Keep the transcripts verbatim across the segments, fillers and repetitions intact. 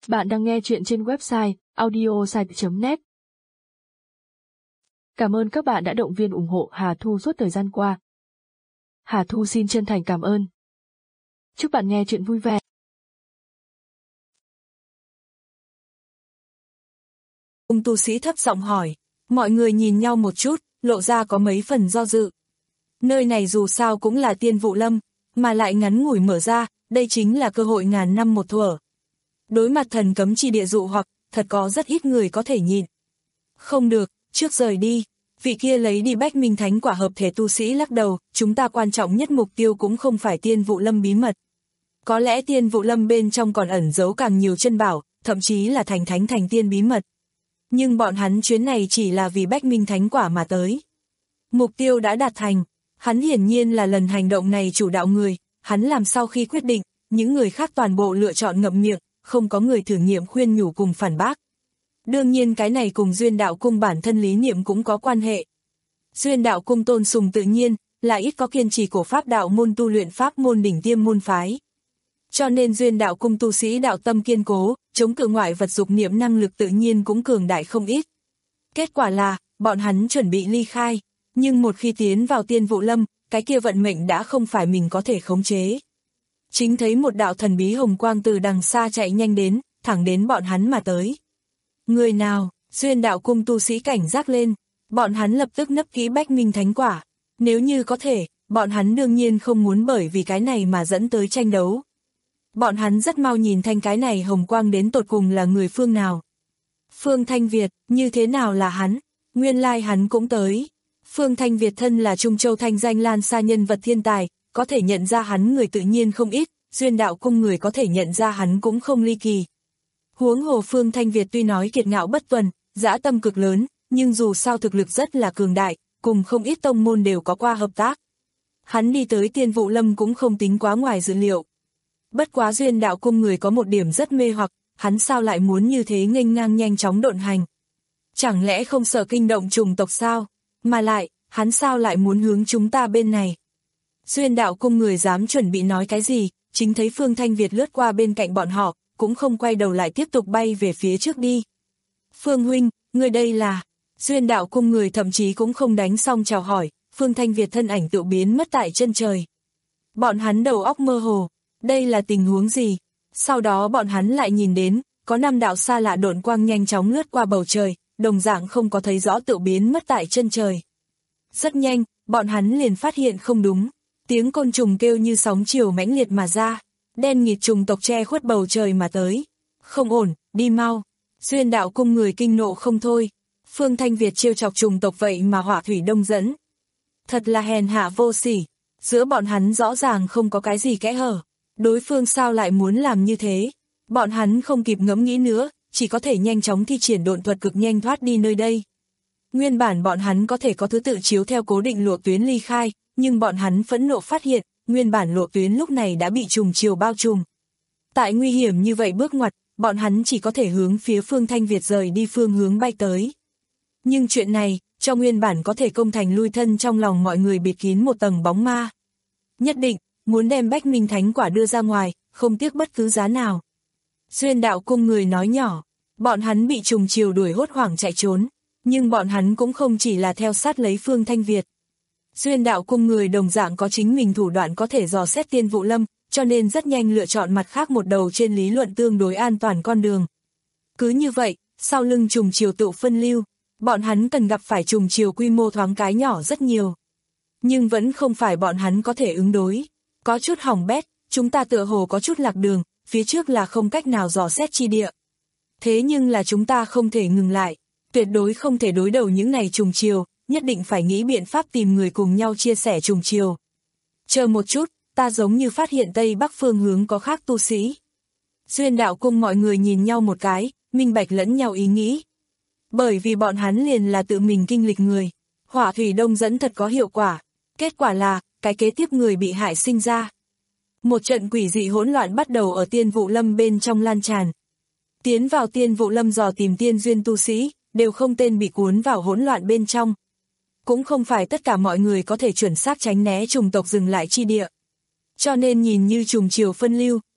Bạn đang nghe chuyện trên website audiosite chấm net. Cảm ơn các bạn đã động viên ủng hộ Hà Thu suốt thời gian qua. Hà Thu xin chân thành cảm ơn. Chúc bạn nghe chuyện vui vẻ. Ông tu sĩ thấp giọng hỏi, mọi người nhìn nhau một chút, lộ ra có mấy phần do dự. Nơi này dù sao cũng là Tiên Vụ Lâm, mà lại ngắn ngủi mở ra, đây chính là cơ hội ngàn năm một thuở. Đối mặt thần cấm chi địa dụ hoặc, thật có rất ít người có thể nhịn. Không được, trước rời đi, vị kia lấy đi Bách Minh Thánh quả hợp thể tu sĩ lắc đầu, chúng ta quan trọng nhất mục tiêu cũng không phải Tiên Vụ Lâm bí mật. Có lẽ Tiên Vụ Lâm bên trong còn ẩn giấu càng nhiều chân bảo, thậm chí là thành thánh thành tiên bí mật. Nhưng bọn hắn chuyến này chỉ là vì Bách Minh Thánh quả mà tới. Mục tiêu đã đạt thành, hắn hiển nhiên là lần hành động này chủ đạo người, hắn làm sau khi quyết định, những người khác toàn bộ lựa chọn ngậm miệng, không có người thử nghiệm khuyên nhủ cùng phản bác. Đương nhiên cái này cùng Duyên Đạo Cung bản thân lý niệm cũng có quan hệ. Duyên Đạo Cung tôn sùng tự nhiên, là ít có kiên trì cổ pháp đạo môn tu luyện pháp môn đỉnh tiêm môn phái. Cho nên Duyên Đạo Cung tu sĩ đạo tâm kiên cố, chống cự ngoại vật dục niệm năng lực tự nhiên cũng cường đại không ít. Kết quả là, bọn hắn chuẩn bị ly khai, nhưng một khi tiến vào Tiên Vụ Lâm, cái kia vận mệnh đã không phải mình có thể khống chế. Chính thấy một đạo thần bí hồng quang từ đằng xa chạy nhanh đến, thẳng đến bọn hắn mà tới. Người nào? Duyên Đạo Cung tu sĩ cảnh giác lên, bọn hắn lập tức nấp kỹ Bách Minh Thánh quả. Nếu như có thể, bọn hắn đương nhiên không muốn bởi vì cái này mà dẫn tới tranh đấu. Bọn hắn rất mau nhìn thanh cái này hồng quang đến tột cùng là người phương nào. Phương Thanh Việt, như thế nào là hắn? Nguyên lai hắn cũng tới. Phương Thanh Việt thân là Trung Châu thanh danh lan xa nhân vật thiên tài, có thể nhận ra hắn người tự nhiên không ít, Duyên Đạo Cung người có thể nhận ra hắn cũng không ly kỳ. Huống hồ Phương Thanh Việt tuy nói kiệt ngạo bất tuần, dã tâm cực lớn, nhưng dù sao thực lực rất là cường đại, cùng không ít tông môn đều có qua hợp tác. Hắn đi tới Tiên Vụ Lâm cũng không tính quá ngoài dự liệu. Bất quá Duyên Đạo Cung người có một điểm rất mê hoặc, hắn sao lại muốn như thế nghênh ngang nhanh chóng độn hành. Chẳng lẽ không sợ kinh động chủng tộc sao? Mà lại, hắn sao lại muốn hướng chúng ta bên này? Duyên Đạo Cung người dám chuẩn bị nói cái gì, chính thấy Phương Thanh Việt lướt qua bên cạnh bọn họ, cũng không quay đầu lại tiếp tục bay về phía trước đi. Phương huynh, người đây là... Duyên Đạo Cung người thậm chí cũng không đánh xong chào hỏi, Phương Thanh Việt thân ảnh tự biến mất tại chân trời. Bọn hắn đầu óc mơ hồ, đây là tình huống gì? Sau đó bọn hắn lại nhìn đến, có năm đạo xa lạ độn quang nhanh chóng lướt qua bầu trời, đồng dạng không có thấy rõ tự biến mất tại chân trời. Rất nhanh, bọn hắn liền phát hiện không đúng, tiếng côn trùng kêu như sóng chiều mãnh liệt mà ra, đen nghịt trùng tộc che khuất bầu trời mà tới. Không ổn, đi mau. Duyên Đạo Cung người kinh nộ không thôi. Phương Thanh Việt trêu chọc trùng tộc vậy mà hỏa thủy đông dẫn. Thật là hèn hạ vô sỉ, giữa bọn hắn rõ ràng không có cái gì kẽ hở. Đối phương sao lại muốn làm như thế? Bọn hắn không kịp ngẫm nghĩ nữa, chỉ có thể nhanh chóng thi triển độn thuật cực nhanh thoát đi nơi đây. Nguyên bản bọn hắn có thể có thứ tự chiếu theo cố định lộ tuyến ly khai, nhưng bọn hắn phẫn nộ phát hiện, nguyên bản lộ tuyến lúc này đã bị trùng chiều bao trùm. Tại nguy hiểm như vậy bước ngoặt, bọn hắn chỉ có thể hướng phía Phương Thanh Việt rời đi phương hướng bay tới. Nhưng chuyện này, cho nguyên bản có thể công thành lui thân trong lòng mọi người bịt kín một tầng bóng ma. Nhất định, muốn đem Bách Minh Thánh quả đưa ra ngoài, không tiếc bất cứ giá nào. Duyên Đạo Cung người nói nhỏ, bọn hắn bị trùng chiều đuổi hốt hoảng chạy trốn, nhưng bọn hắn cũng không chỉ là theo sát lấy Phương Thanh Việt. Duyên Đạo Cung người đồng dạng có chính mình thủ đoạn có thể dò xét Tiên Vụ Lâm, cho nên rất nhanh lựa chọn mặt khác một đầu trên lý luận tương đối an toàn con đường. Cứ như vậy, sau lưng trùng chiều tự phân lưu, bọn hắn cần gặp phải trùng chiều quy mô thoáng cái nhỏ rất nhiều. Nhưng vẫn không phải bọn hắn có thể ứng đối. Có chút hỏng bét, chúng ta tựa hồ có chút lạc đường, phía trước là không cách nào dò xét chi địa. Thế nhưng là chúng ta không thể ngừng lại, tuyệt đối không thể đối đầu những này trùng chiều, nhất định phải nghĩ biện pháp tìm người cùng nhau chia sẻ trùng chiều. Chờ một chút, ta giống như phát hiện Tây Bắc phương hướng có khác tu sĩ. Duyên Đạo Cung mọi người nhìn nhau một cái, minh bạch lẫn nhau ý nghĩ. Bởi vì bọn hắn liền là tự mình kinh lịch người, hỏa thủy đông dẫn thật có hiệu quả. Kết quả là, cái kế tiếp người bị hại sinh ra. Một trận quỷ dị hỗn loạn bắt đầu ở Tiên Vụ Lâm bên trong lan tràn. Tiến vào Tiên Vụ Lâm dò tìm tiên duyên tu sĩ, đều không tên bị cuốn vào hỗn loạn bên trong. Cũng không phải tất cả mọi người có thể chuẩn xác tránh né trùng tộc dừng lại chi địa. Cho nên nhìn như trùng chiều phân lưu,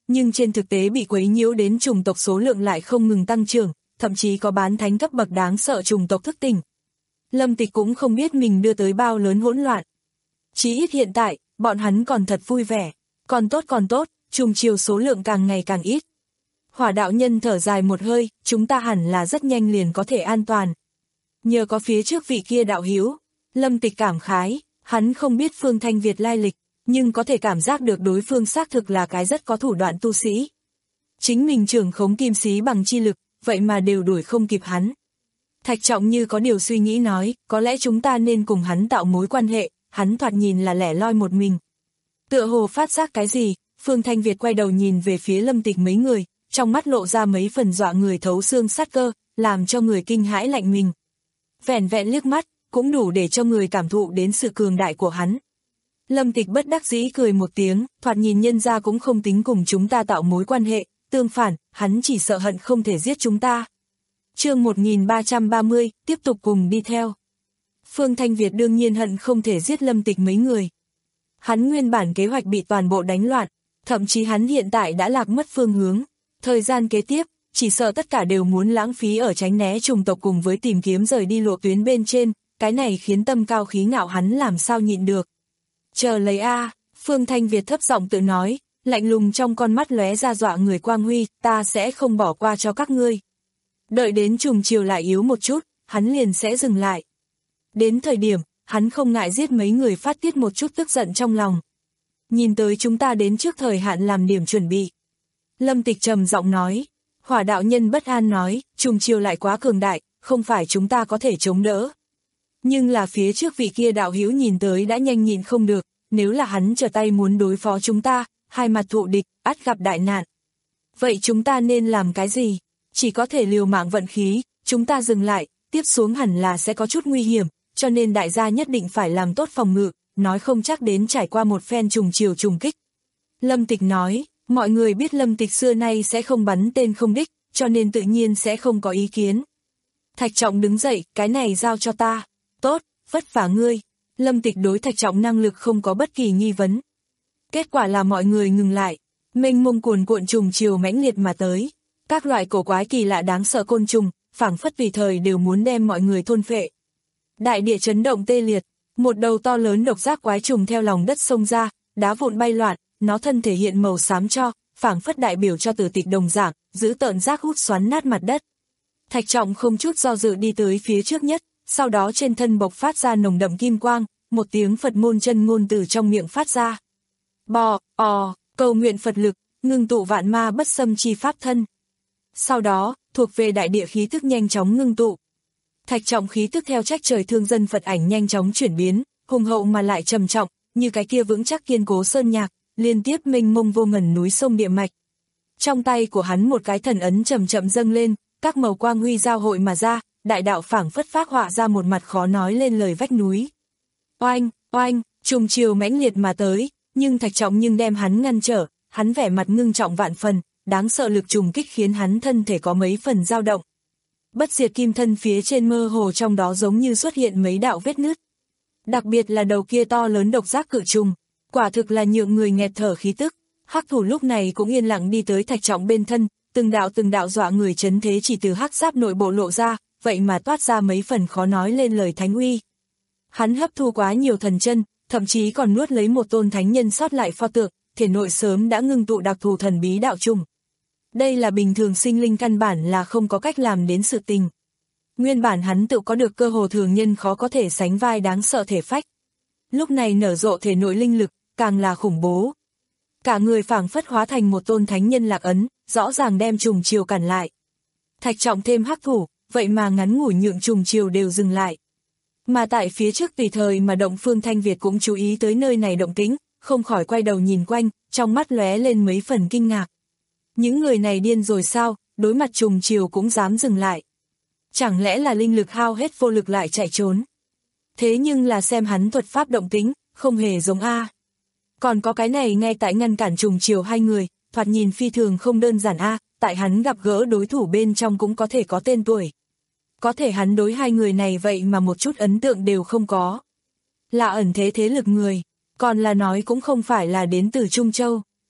nhưng trên thực tế bị quấy nhiễu đến chủng tộc số lượng lại không ngừng tăng trưởng, thậm chí có bán thánh cấp bậc đáng sợ chủng tộc thức tỉnh. Lâm Tịch cũng không biết mình đưa tới bao lớn hỗn loạn. Chí ít hiện tại, bọn hắn còn thật vui vẻ. Còn tốt còn tốt, trùng chiều số lượng càng ngày càng ít. Hỏa đạo nhân thở dài một hơi, chúng ta hẳn là rất nhanh liền có thể an toàn. Nhờ có phía trước vị kia đạo hữu, Lâm Tịch cảm khái, hắn không biết Phương Thanh Việt lai lịch, nhưng có thể cảm giác được đối phương xác thực là cái rất có thủ đoạn tu sĩ. Chính mình trưởng khống kim sĩ bằng chi lực, vậy mà đều đuổi không kịp hắn. Thạch Trọng như có điều suy nghĩ nói, có lẽ chúng ta nên cùng hắn tạo mối quan hệ, hắn thoạt nhìn là lẻ loi một mình. Tựa hồ phát giác cái gì, Phương Thanh Việt quay đầu nhìn về phía Lâm Tịch mấy người, trong mắt lộ ra mấy phần dọa người thấu xương sát cơ, làm cho người kinh hãi lạnh mình. Vẻn vẹn liếc mắt, cũng đủ để cho người cảm thụ đến sự cường đại của hắn. Lâm Tịch bất đắc dĩ cười một tiếng, thoạt nhìn nhân ra cũng không tính cùng chúng ta tạo mối quan hệ, tương phản, hắn chỉ sợ hận không thể giết chúng ta. Chương một nghìn ba trăm ba mươi, tiếp tục cùng đi theo. Phương Thanh Việt đương nhiên hận không thể giết Lâm Tịch mấy người. Hắn nguyên bản kế hoạch bị toàn bộ đánh loạn, thậm chí hắn hiện tại đã lạc mất phương hướng. Thời gian kế tiếp, chỉ sợ tất cả đều muốn lãng phí ở tránh né chủng tộc cùng với tìm kiếm rời đi lộ tuyến bên trên, cái này khiến tâm cao khí ngạo hắn làm sao nhịn được. Chờ lấy a, Phương Thanh Việt thấp giọng tự nói, lạnh lùng trong con mắt lóe ra dọa người quang huy, ta sẽ không bỏ qua cho các ngươi. Đợi đến trùng chiều lại yếu một chút, hắn liền sẽ dừng lại. Đến thời điểm, hắn không ngại giết mấy người phát tiết một chút tức giận trong lòng. Nhìn tới chúng ta đến trước thời hạn làm điểm chuẩn bị. Lâm Tịch trầm giọng nói, Hỏa đạo nhân bất an nói, trùng chiều lại quá cường đại, không phải chúng ta có thể chống đỡ. Nhưng là phía trước vị kia đạo hữu nhìn tới đã nhanh nhịn không được, nếu là hắn trở tay muốn đối phó chúng ta, hai mặt thụ địch, ắt gặp đại nạn. Vậy chúng ta nên làm cái gì? Chỉ có thể liều mạng vận khí, chúng ta dừng lại, tiếp xuống hẳn là sẽ có chút nguy hiểm, cho nên đại gia nhất định phải làm tốt phòng ngự, nói không chắc đến trải qua một phen trùng chiều trùng kích. Lâm Tịch nói, mọi người biết Lâm Tịch xưa nay sẽ không bắn tên không đích, cho nên tự nhiên sẽ không có ý kiến. Thạch Trọng đứng dậy, cái này giao cho ta. Tốt, vất vả ngươi. Lâm Tịch đối Thạch Trọng năng lực không có bất kỳ nghi vấn. Kết quả là mọi người ngừng lại, mênh mông cuồn cuộn trùng chiều mãnh liệt mà tới. Các loại cổ quái kỳ lạ đáng sợ côn trùng, phảng phất tùy thời đều muốn đem mọi người thôn phệ. Đại địa chấn động tê liệt, một đầu to lớn độc giác quái trùng theo lòng đất xông ra, đá vụn bay loạn, nó thân thể hiện màu xám cho, phảng phất đại biểu cho Tử Tịch đồng dạng, giữ tợn giác hút xoắn nát mặt đất. Thạch Trọng không chút do dự đi tới phía trước nhất, sau đó trên thân bộc phát ra nồng đậm kim quang, một tiếng Phật môn chân ngôn từ trong miệng phát ra. Bò, ò, cầu nguyện Phật lực, ngưng tụ vạn ma bất xâm chi pháp thân. Sau đó, thuộc về đại địa khí tức nhanh chóng ngưng tụ. Thạch Trọng khí tức theo trách trời thương dân Phật ảnh nhanh chóng chuyển biến, hùng hậu mà lại trầm trọng, như cái kia vững chắc kiên cố sơn nhạc, liên tiếp mênh mông vô ngần núi sông địa mạch. Trong tay của hắn một cái thần ấn chậm chậm dâng lên, các màu quang huy giao hội mà ra, đại đạo phảng phất phác họa ra một mặt khó nói lên lời vách núi. Oanh, oanh, trùng chiều mãnh liệt mà tới, nhưng Thạch Trọng nhưng đem hắn ngăn trở, hắn vẻ mặt ngưng trọng vạn phần, đáng sợ lực trùng kích khiến hắn thân thể có mấy phần dao động. Bất diệt kim thân phía trên mơ hồ trong đó giống như xuất hiện mấy đạo vết nứt. Đặc biệt là đầu kia to lớn độc giác cự trùng, quả thực là nhượng người nghẹt thở khí tức. Hắc thủ lúc này cũng yên lặng đi tới Thạch Trọng bên thân, từng đạo từng đạo dọa người chấn thế chỉ từ hắc giáp nội bộ lộ ra, vậy mà toát ra mấy phần khó nói lên lời thánh uy. Hắn hấp thu quá nhiều thần chân, thậm chí còn nuốt lấy một tôn thánh nhân sót lại pho tượng, thể nội sớm đã ngưng tụ đặc thù thần bí đạo trùng. Đây là bình thường sinh linh căn bản là không có cách làm đến sự tình. Nguyên bản hắn tự có được cơ hồ thường nhân khó có thể sánh vai đáng sợ thể phách. Lúc này nở rộ thể nội linh lực, càng là khủng bố. Cả người phảng phất hóa thành một tôn thánh nhân lạc ấn, rõ ràng đem trùng chiều cản lại. Thạch Trọng thêm hắc thủ, vậy mà ngắn ngủi nhượng trùng chiều đều dừng lại. Mà tại phía trước tùy thời mà động Phương Thanh Việt cũng chú ý tới nơi này động tĩnh, không khỏi quay đầu nhìn quanh, trong mắt lóe lên mấy phần kinh ngạc. Những người này điên rồi sao, đối mặt trùng chiều cũng dám dừng lại. Chẳng lẽ là linh lực hao hết vô lực lại chạy trốn. Thế nhưng là xem hắn thuật pháp động tĩnh, không hề giống A. Còn có cái này ngay tại ngăn cản trùng chiều hai người, thoạt nhìn phi thường không đơn giản A, tại hắn gặp gỡ đối thủ bên trong cũng có thể có tên tuổi. Có thể hắn đối hai người này vậy mà một chút ấn tượng đều không có. Là ẩn thế thế lực người, còn là nói cũng không phải là đến từ Trung Châu.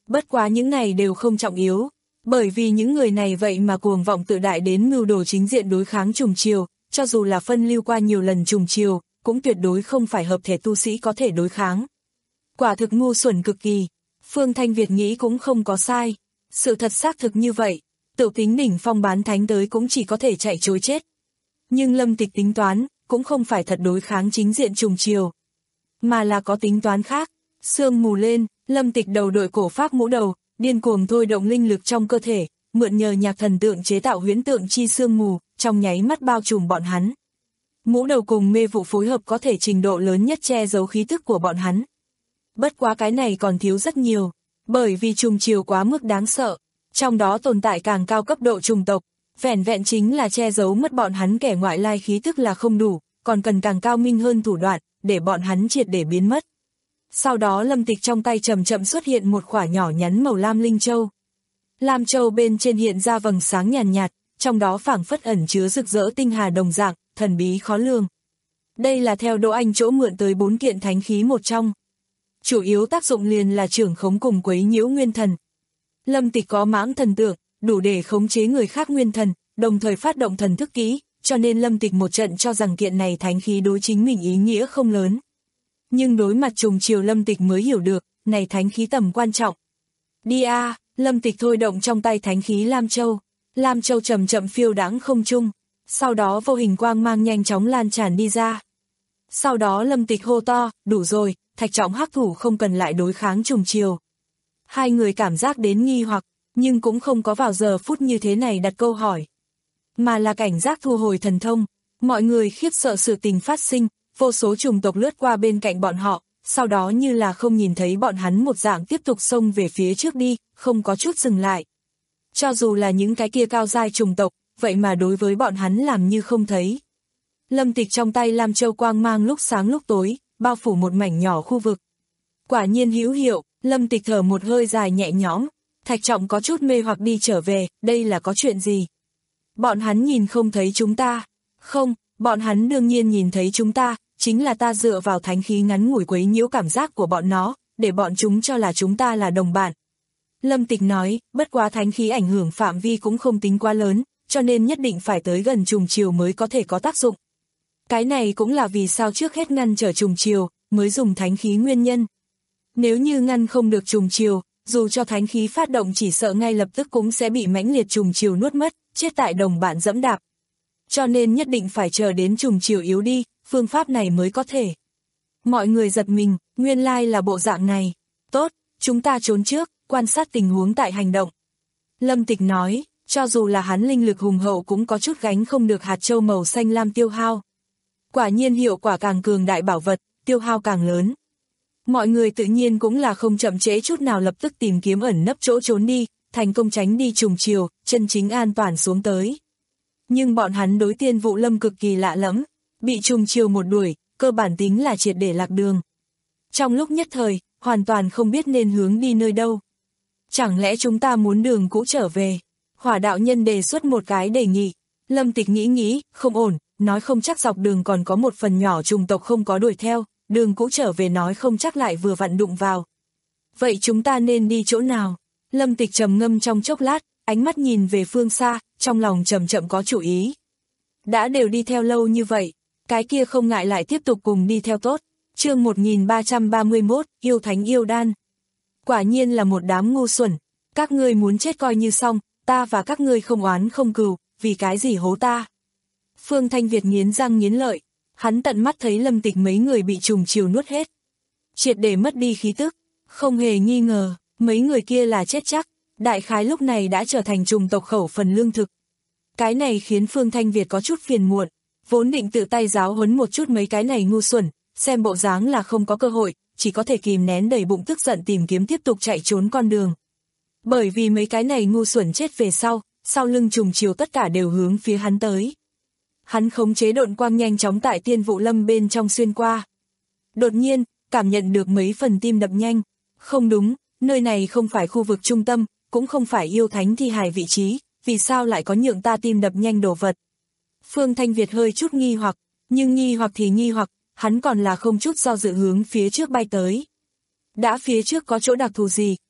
Bất quá những này đều không trọng yếu, bởi vì những người này vậy mà cuồng vọng tự đại đến mưu đồ chính diện đối kháng trùng chiều, cho dù là phân lưu qua nhiều lần trùng chiều, cũng tuyệt đối không phải hợp thể tu sĩ có thể đối kháng. Quả thực ngu xuẩn cực kỳ, Phương Thanh Việt nghĩ cũng không có sai, sự thật xác thực như vậy, tự tính đỉnh phong bán thánh tới cũng chỉ có thể chạy trối chết. Nhưng Lâm Tịch tính toán, cũng không phải thật đối kháng chính diện trùng chiều, mà là có tính toán khác. Sương mù lên, Lâm Tịch đầu đội cổ pháp mũ đầu, điên cuồng thôi động linh lực trong cơ thể, mượn nhờ nhạc thần tượng chế tạo huyễn tượng chi sương mù, trong nháy mắt bao trùm bọn hắn. Mũ đầu cùng mê vụ phối hợp có thể trình độ lớn nhất che giấu khí tức của bọn hắn. Bất quá cái này còn thiếu rất nhiều, bởi vì trùng chiều quá mức đáng sợ, trong đó tồn tại càng cao cấp độ trùng tộc, vẻn vẹn chính là che giấu mất bọn hắn kẻ ngoại lai khí tức là không đủ, còn cần càng cao minh hơn thủ đoạn, để bọn hắn triệt để biến mất. Sau đó Lâm Tịch trong tay chậm chậm xuất hiện một quả nhỏ nhắn màu lam linh châu. Lam châu bên trên hiện ra vầng sáng nhàn nhạt, trong đó phảng phất ẩn chứa rực rỡ tinh hà đồng dạng, thần bí khó lường. Đây là theo Đỗ Anh chỗ mượn tới bốn kiện thánh khí một trong. Chủ yếu tác dụng liền là trưởng khống cùng quấy nhiễu nguyên thần. Lâm Tịch có mãng thần tượng, đủ để khống chế người khác nguyên thần, đồng thời phát động thần thức kỹ, cho nên Lâm Tịch một trận cho rằng kiện này thánh khí đối chính mình ý nghĩa không lớn. Nhưng đối mặt trùng chiều Lâm Tịch mới hiểu được, này thánh khí tầm quan trọng. Đi a, Lâm Tịch thôi động trong tay thánh khí Lam Châu. Lam Châu chậm chậm phiêu đãng không trung, sau đó vô hình quang mang nhanh chóng lan tràn đi ra. Sau đó Lâm Tịch hô to, đủ rồi, Thạch Trọng hắc thủ không cần lại đối kháng trùng chiều. Hai người cảm giác đến nghi hoặc, nhưng cũng không có vào giờ phút như thế này đặt câu hỏi, mà là cảnh giác thu hồi thần thông. Mọi người khiếp sợ sự tình phát sinh, vô số trùng tộc lướt qua bên cạnh bọn họ, sau đó như là không nhìn thấy bọn hắn một dạng tiếp tục xông về phía trước đi, không có chút dừng lại. Cho dù là những cái kia cao giai trùng tộc, vậy mà đối với bọn hắn làm như không thấy. Lâm Tịch trong tay Lam Châu quang mang lúc sáng lúc tối, bao phủ một mảnh nhỏ khu vực. Quả nhiên hữu hiệu, Lâm Tịch thở một hơi dài nhẹ nhõm. Thạch Trọng có chút mê hoặc đi trở về, đây là có chuyện gì? Bọn hắn nhìn không thấy chúng ta. Không, bọn hắn đương nhiên nhìn thấy chúng ta, chính là ta dựa vào thánh khí ngắn ngủi quấy nhiễu cảm giác của bọn nó, để bọn chúng cho là chúng ta là đồng bạn. Lâm Tịch nói, bất quá thánh khí ảnh hưởng phạm vi cũng không tính quá lớn, cho nên nhất định phải tới gần trùng chiều mới có thể có tác dụng. Cái này cũng là vì sao trước hết ngăn trở trùng chiều, mới dùng thánh khí nguyên nhân. Nếu như ngăn không được trùng chiều, dù cho thánh khí phát động chỉ sợ ngay lập tức cũng sẽ bị mãnh liệt trùng chiều nuốt mất, chết tại đồng bạn dẫm đạp. Cho nên nhất định phải chờ đến trùng chiều yếu đi, phương pháp này mới có thể. Mọi người giật mình, nguyên lai là bộ dạng này. Tốt, chúng ta trốn trước, quan sát tình huống tại hành động. Lâm Tịch nói, cho dù là hắn linh lực hùng hậu cũng có chút gánh không được hạt châu màu xanh lam tiêu hao. Quả nhiên hiệu quả càng cường đại bảo vật, tiêu hao càng lớn. Mọi người tự nhiên cũng là không chậm trễ chút nào lập tức tìm kiếm ẩn nấp chỗ trốn đi, thành công tránh đi trùng chiều, chân chính an toàn xuống tới. Nhưng bọn hắn đối Tiên Vụ Lâm cực kỳ lạ lẫm, bị trùng chiều một đuổi, cơ bản tính là triệt để lạc đường. Trong lúc nhất thời, hoàn toàn không biết nên hướng đi nơi đâu. Chẳng lẽ chúng ta muốn đường cũ trở về? Hỏa đạo nhân đề xuất một cái đề nghị. Lâm Tịch nghĩ nghĩ, không ổn, nói không chắc dọc đường còn có một phần nhỏ trùng tộc không có đuổi theo, đường cũ trở về nói không chắc lại vừa vặn đụng vào. Vậy chúng ta nên đi chỗ nào? Lâm Tịch trầm ngâm trong chốc lát, ánh mắt nhìn về phương xa, trong lòng chậm chậm có chủ ý. Đã đều đi theo lâu như vậy, cái kia không ngại lại tiếp tục cùng đi theo tốt. Chương một nghìn ba trăm ba mươi mốt, yêu thánh yêu đan. Quả nhiên là một đám ngu xuẩn, các ngươi muốn chết coi như xong, ta và các ngươi không oán không cừu, vì cái gì hố ta? Phương Thanh Việt nghiến răng nghiến lợi, hắn tận mắt thấy Lâm Tịch mấy người bị trùng chiều nuốt hết. Triệt để mất đi khí tức, không hề nghi ngờ, mấy người kia là chết chắc, đại khái lúc này đã trở thành trùng tộc khẩu phần lương thực. Cái này khiến Phương Thanh Việt có chút phiền muộn, vốn định tự tay giáo huấn một chút mấy cái này ngu xuẩn, xem bộ dáng là không có cơ hội, chỉ có thể kìm nén đầy bụng tức giận tìm kiếm tiếp tục chạy trốn con đường. Bởi vì mấy cái này ngu xuẩn chết về sau, sau lưng trùng chiều tất cả đều hướng phía hắn tới. Hắn khống chế độn quang nhanh chóng tại Tiên Vụ Lâm bên trong xuyên qua. Đột nhiên, cảm nhận được mấy phần tim đập nhanh. Không đúng, nơi này không phải khu vực trung tâm, cũng không phải yêu thánh thi hài vị trí, vì sao lại có nhượng ta tim đập nhanh đồ vật. Phương Thanh Việt hơi chút nghi hoặc, nhưng nghi hoặc thì nghi hoặc, hắn còn là không chút do dự hướng phía trước bay tới. Đã phía trước có chỗ đặc thù gì,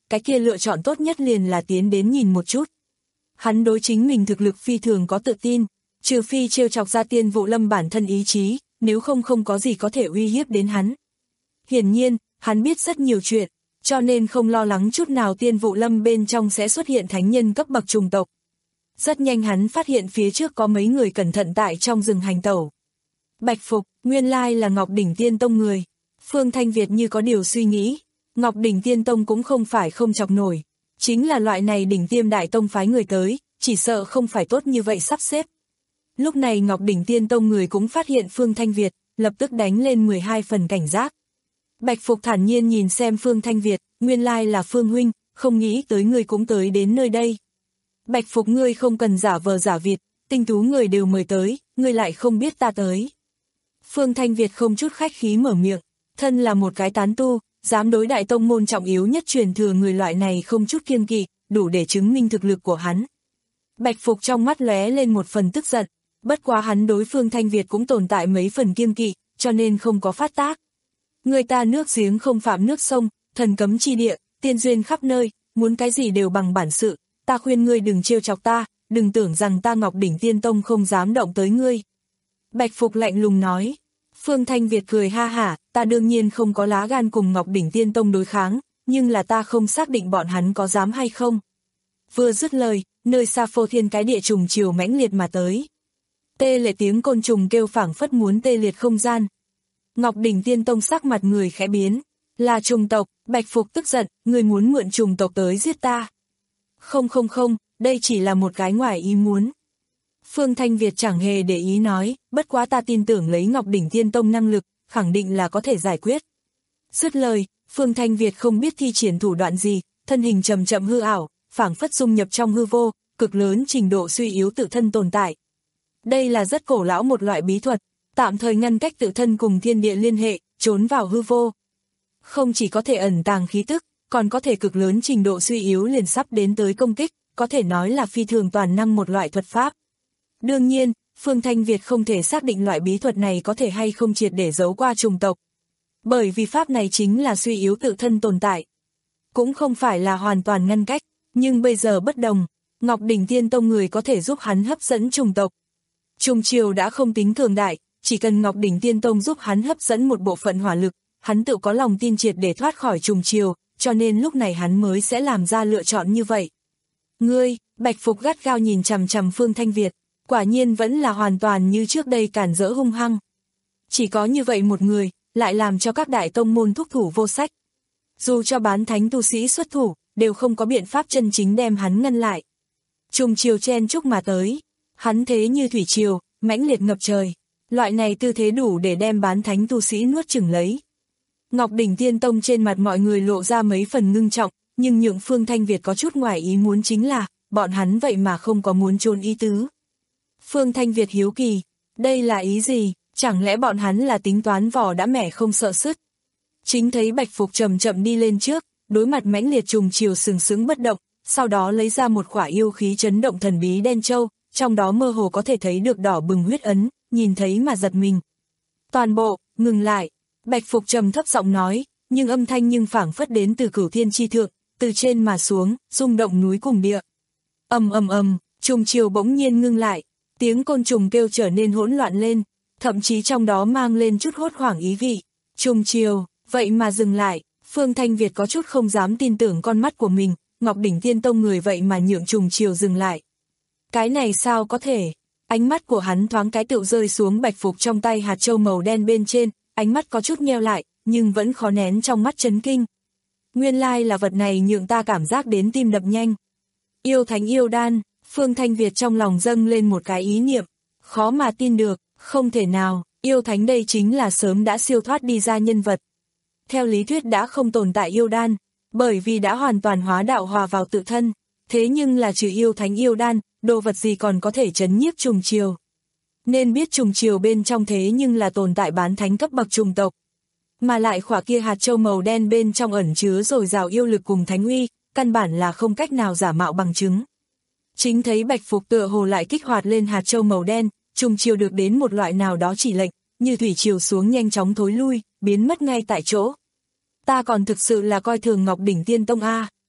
cái kia lựa chọn tốt nhất liền là tiến đến nhìn một chút. Hắn đối chính mình thực lực phi thường có tự tin, trừ phi trêu chọc ra Tiên Vụ Lâm bản thân ý chí, nếu không không có gì có thể uy hiếp đến hắn. Hiển nhiên, hắn biết rất nhiều chuyện, cho nên không lo lắng chút nào Tiên Vụ Lâm bên trong sẽ xuất hiện thánh nhân cấp bậc trùng tộc. Rất nhanh hắn phát hiện phía trước có mấy người cẩn thận tại trong rừng hành tẩu. Bạch Phục, nguyên lai là Ngọc Đỉnh Tiên Tông người. Phương Thanh Việt như có điều suy nghĩ, Ngọc Đỉnh Tiên Tông cũng không phải không chọc nổi, chính là loại này đỉnh tiêm đại tông phái người tới, chỉ sợ không phải tốt như vậy sắp xếp. Lúc này Ngọc Đỉnh Tiên Tông người cũng phát hiện Phương Thanh Việt, lập tức đánh lên mười hai phần cảnh giác. Bạch Phục thản nhiên nhìn xem Phương Thanh Việt, nguyên lai là Phương huynh, không nghĩ tới ngươi cũng tới đến nơi đây. Bạch Phục, ngươi không cần giả vờ giả vịt, tinh tú người đều mời tới, ngươi lại không biết ta tới. Phương Thanh Việt không chút khách khí mở miệng, thân là một cái tán tu, dám đối đại tông môn trọng yếu nhất truyền thừa người loại này không chút kiêng kỵ, đủ để chứng minh thực lực của hắn. Bạch Phục trong mắt lóe lên một phần tức giận, bất quá hắn đối Phương Thanh Việt cũng tồn tại mấy phần kiêng kỵ, cho nên không có phát tác. Người ta nước giếng không phạm nước sông, thần cấm chi địa, tiên duyên khắp nơi, muốn cái gì đều bằng bản sự, ta khuyên ngươi đừng trêu chọc ta, đừng tưởng rằng ta Ngọc Đỉnh Tiên Tông không dám động tới ngươi. Bạch Phục lạnh lùng nói. Phương Thanh Việt cười ha hả, ta đương nhiên không có lá gan cùng Ngọc Đỉnh Tiên Tông đối kháng, nhưng là ta không xác định bọn hắn có dám hay không. Vừa dứt lời, nơi xa phô thiên cái địa trùng chiều mãnh liệt mà tới. Tê lệ tiếng côn trùng kêu phảng phất muốn tê liệt không gian. Ngọc Đỉnh Tiên Tông sắc mặt người khẽ biến, là trùng tộc. Bạch Phục tức giận, người muốn mượn trùng tộc tới giết ta. Không không không, đây chỉ là một cái ngoài ý muốn. Phương Thanh Việt chẳng hề để ý nói, bất quá ta tin tưởng lấy Ngọc Đỉnh Tiên Tông năng lực, khẳng định là có thể giải quyết. Dứt lời, Phương Thanh Việt không biết thi triển thủ đoạn gì, thân hình chậm chậm hư ảo, phảng phất dung nhập trong hư vô, cực lớn trình độ suy yếu tự thân tồn tại. Đây là rất cổ lão một loại bí thuật, tạm thời ngăn cách tự thân cùng thiên địa liên hệ, trốn vào hư vô. Không chỉ có thể ẩn tàng khí tức, còn có thể cực lớn trình độ suy yếu liền sắp đến tới công kích, có thể nói là phi thường toàn năng một loại thuật pháp. Đương nhiên, Phương Thanh Việt không thể xác định loại bí thuật này có thể hay không triệt để giấu qua trùng tộc. Bởi vì pháp này chính là suy yếu tự thân tồn tại. Cũng không phải là hoàn toàn ngăn cách, nhưng bây giờ bất đồng, Ngọc Đỉnh Tiên Tông người có thể giúp hắn hấp dẫn trùng tộc. Trùng triều đã không tính cường đại, chỉ cần Ngọc Đỉnh Tiên Tông giúp hắn hấp dẫn một bộ phận hỏa lực, hắn tự có lòng tin triệt để thoát khỏi trùng triều, cho nên lúc này hắn mới sẽ làm ra lựa chọn như vậy. Ngươi, Bạch Phục gắt gao nhìn chằm chằm Phương Thanh Việt, quả nhiên vẫn là hoàn toàn như trước đây cản rỡ hung hăng. Chỉ có như vậy một người, lại làm cho các đại tông môn thúc thủ vô sách. Dù cho bán thánh tu sĩ xuất thủ, đều không có biện pháp chân chính đem hắn ngăn lại. Trùng triều chen chúc mà tới, hắn thế như thủy triều, mãnh liệt ngập trời. Loại này tư thế đủ để đem bán thánh tu sĩ nuốt chửng lấy. Ngọc Đỉnh Tiên Tông trên mặt mọi người lộ ra mấy phần ngưng trọng, nhưng nhượng Phương Thanh Việt có chút ngoài ý muốn chính là, bọn hắn vậy mà không có muốn trốn ý tứ. Phương Thanh Việt hiếu kỳ, đây là ý gì, chẳng lẽ bọn hắn là tính toán vỏ đã mẻ không sợ sứt. Chính thấy Bạch Phục chậm chậm đi lên trước, đối mặt mãnh liệt trùng chiều sừng sững bất động, sau đó lấy ra một quả yêu khí chấn động thần bí đen châu, trong đó mơ hồ có thể thấy được đỏ bừng huyết ấn, nhìn thấy mà giật mình. Toàn bộ, ngừng lại, Bạch Phục trầm thấp giọng nói, nhưng âm thanh nhưng phảng phất đến từ cửu thiên chi thượng, từ trên mà xuống, rung động núi cùng địa. Ầm ầm ầm, trùng chiều bỗng nhiên ngưng lại, tiếng côn trùng kêu trở nên hỗn loạn lên, thậm chí trong đó mang lên chút hốt hoảng ý vị. Trùng chiều, vậy mà dừng lại, Phương Thanh Việt có chút không dám tin tưởng con mắt của mình, Ngọc Đỉnh Tiên Tông người vậy mà nhượng trùng chiều dừng lại. Cái này sao có thể? Ánh mắt của hắn thoáng cái tựu rơi xuống Bạch Phục trong tay hạt châu màu đen bên trên, ánh mắt có chút nheo lại, nhưng vẫn khó nén trong mắt chấn kinh. Nguyên lai là vật này nhượng ta cảm giác đến tim đập nhanh. Yêu thánh yêu đan, Phương Thanh Việt trong lòng dâng lên một cái ý niệm, khó mà tin được, không thể nào, yêu thánh đây chính là sớm đã siêu thoát đi ra nhân vật. Theo lý thuyết đã không tồn tại yêu đan, bởi vì đã hoàn toàn hóa đạo hòa vào tự thân, thế nhưng là trừ yêu thánh yêu đan, đồ vật gì còn có thể chấn nhiếp trùng chiều. Nên biết trùng chiều bên trong thế nhưng là tồn tại bán thánh cấp bậc trùng tộc. Mà lại khỏa kia hạt châu màu đen bên trong ẩn chứa dồi dào yêu lực cùng thánh uy, căn bản là không cách nào giả mạo bằng chứng. Chính thấy Bạch Phục tựa hồ lại kích hoạt lên hạt châu màu đen, trùng chiều được đến một loại nào đó chỉ lệnh, như thủy chiều xuống nhanh chóng thối lui, biến mất ngay tại chỗ. Ta còn thực sự là coi thường Ngọc Đỉnh Tiên Tông a.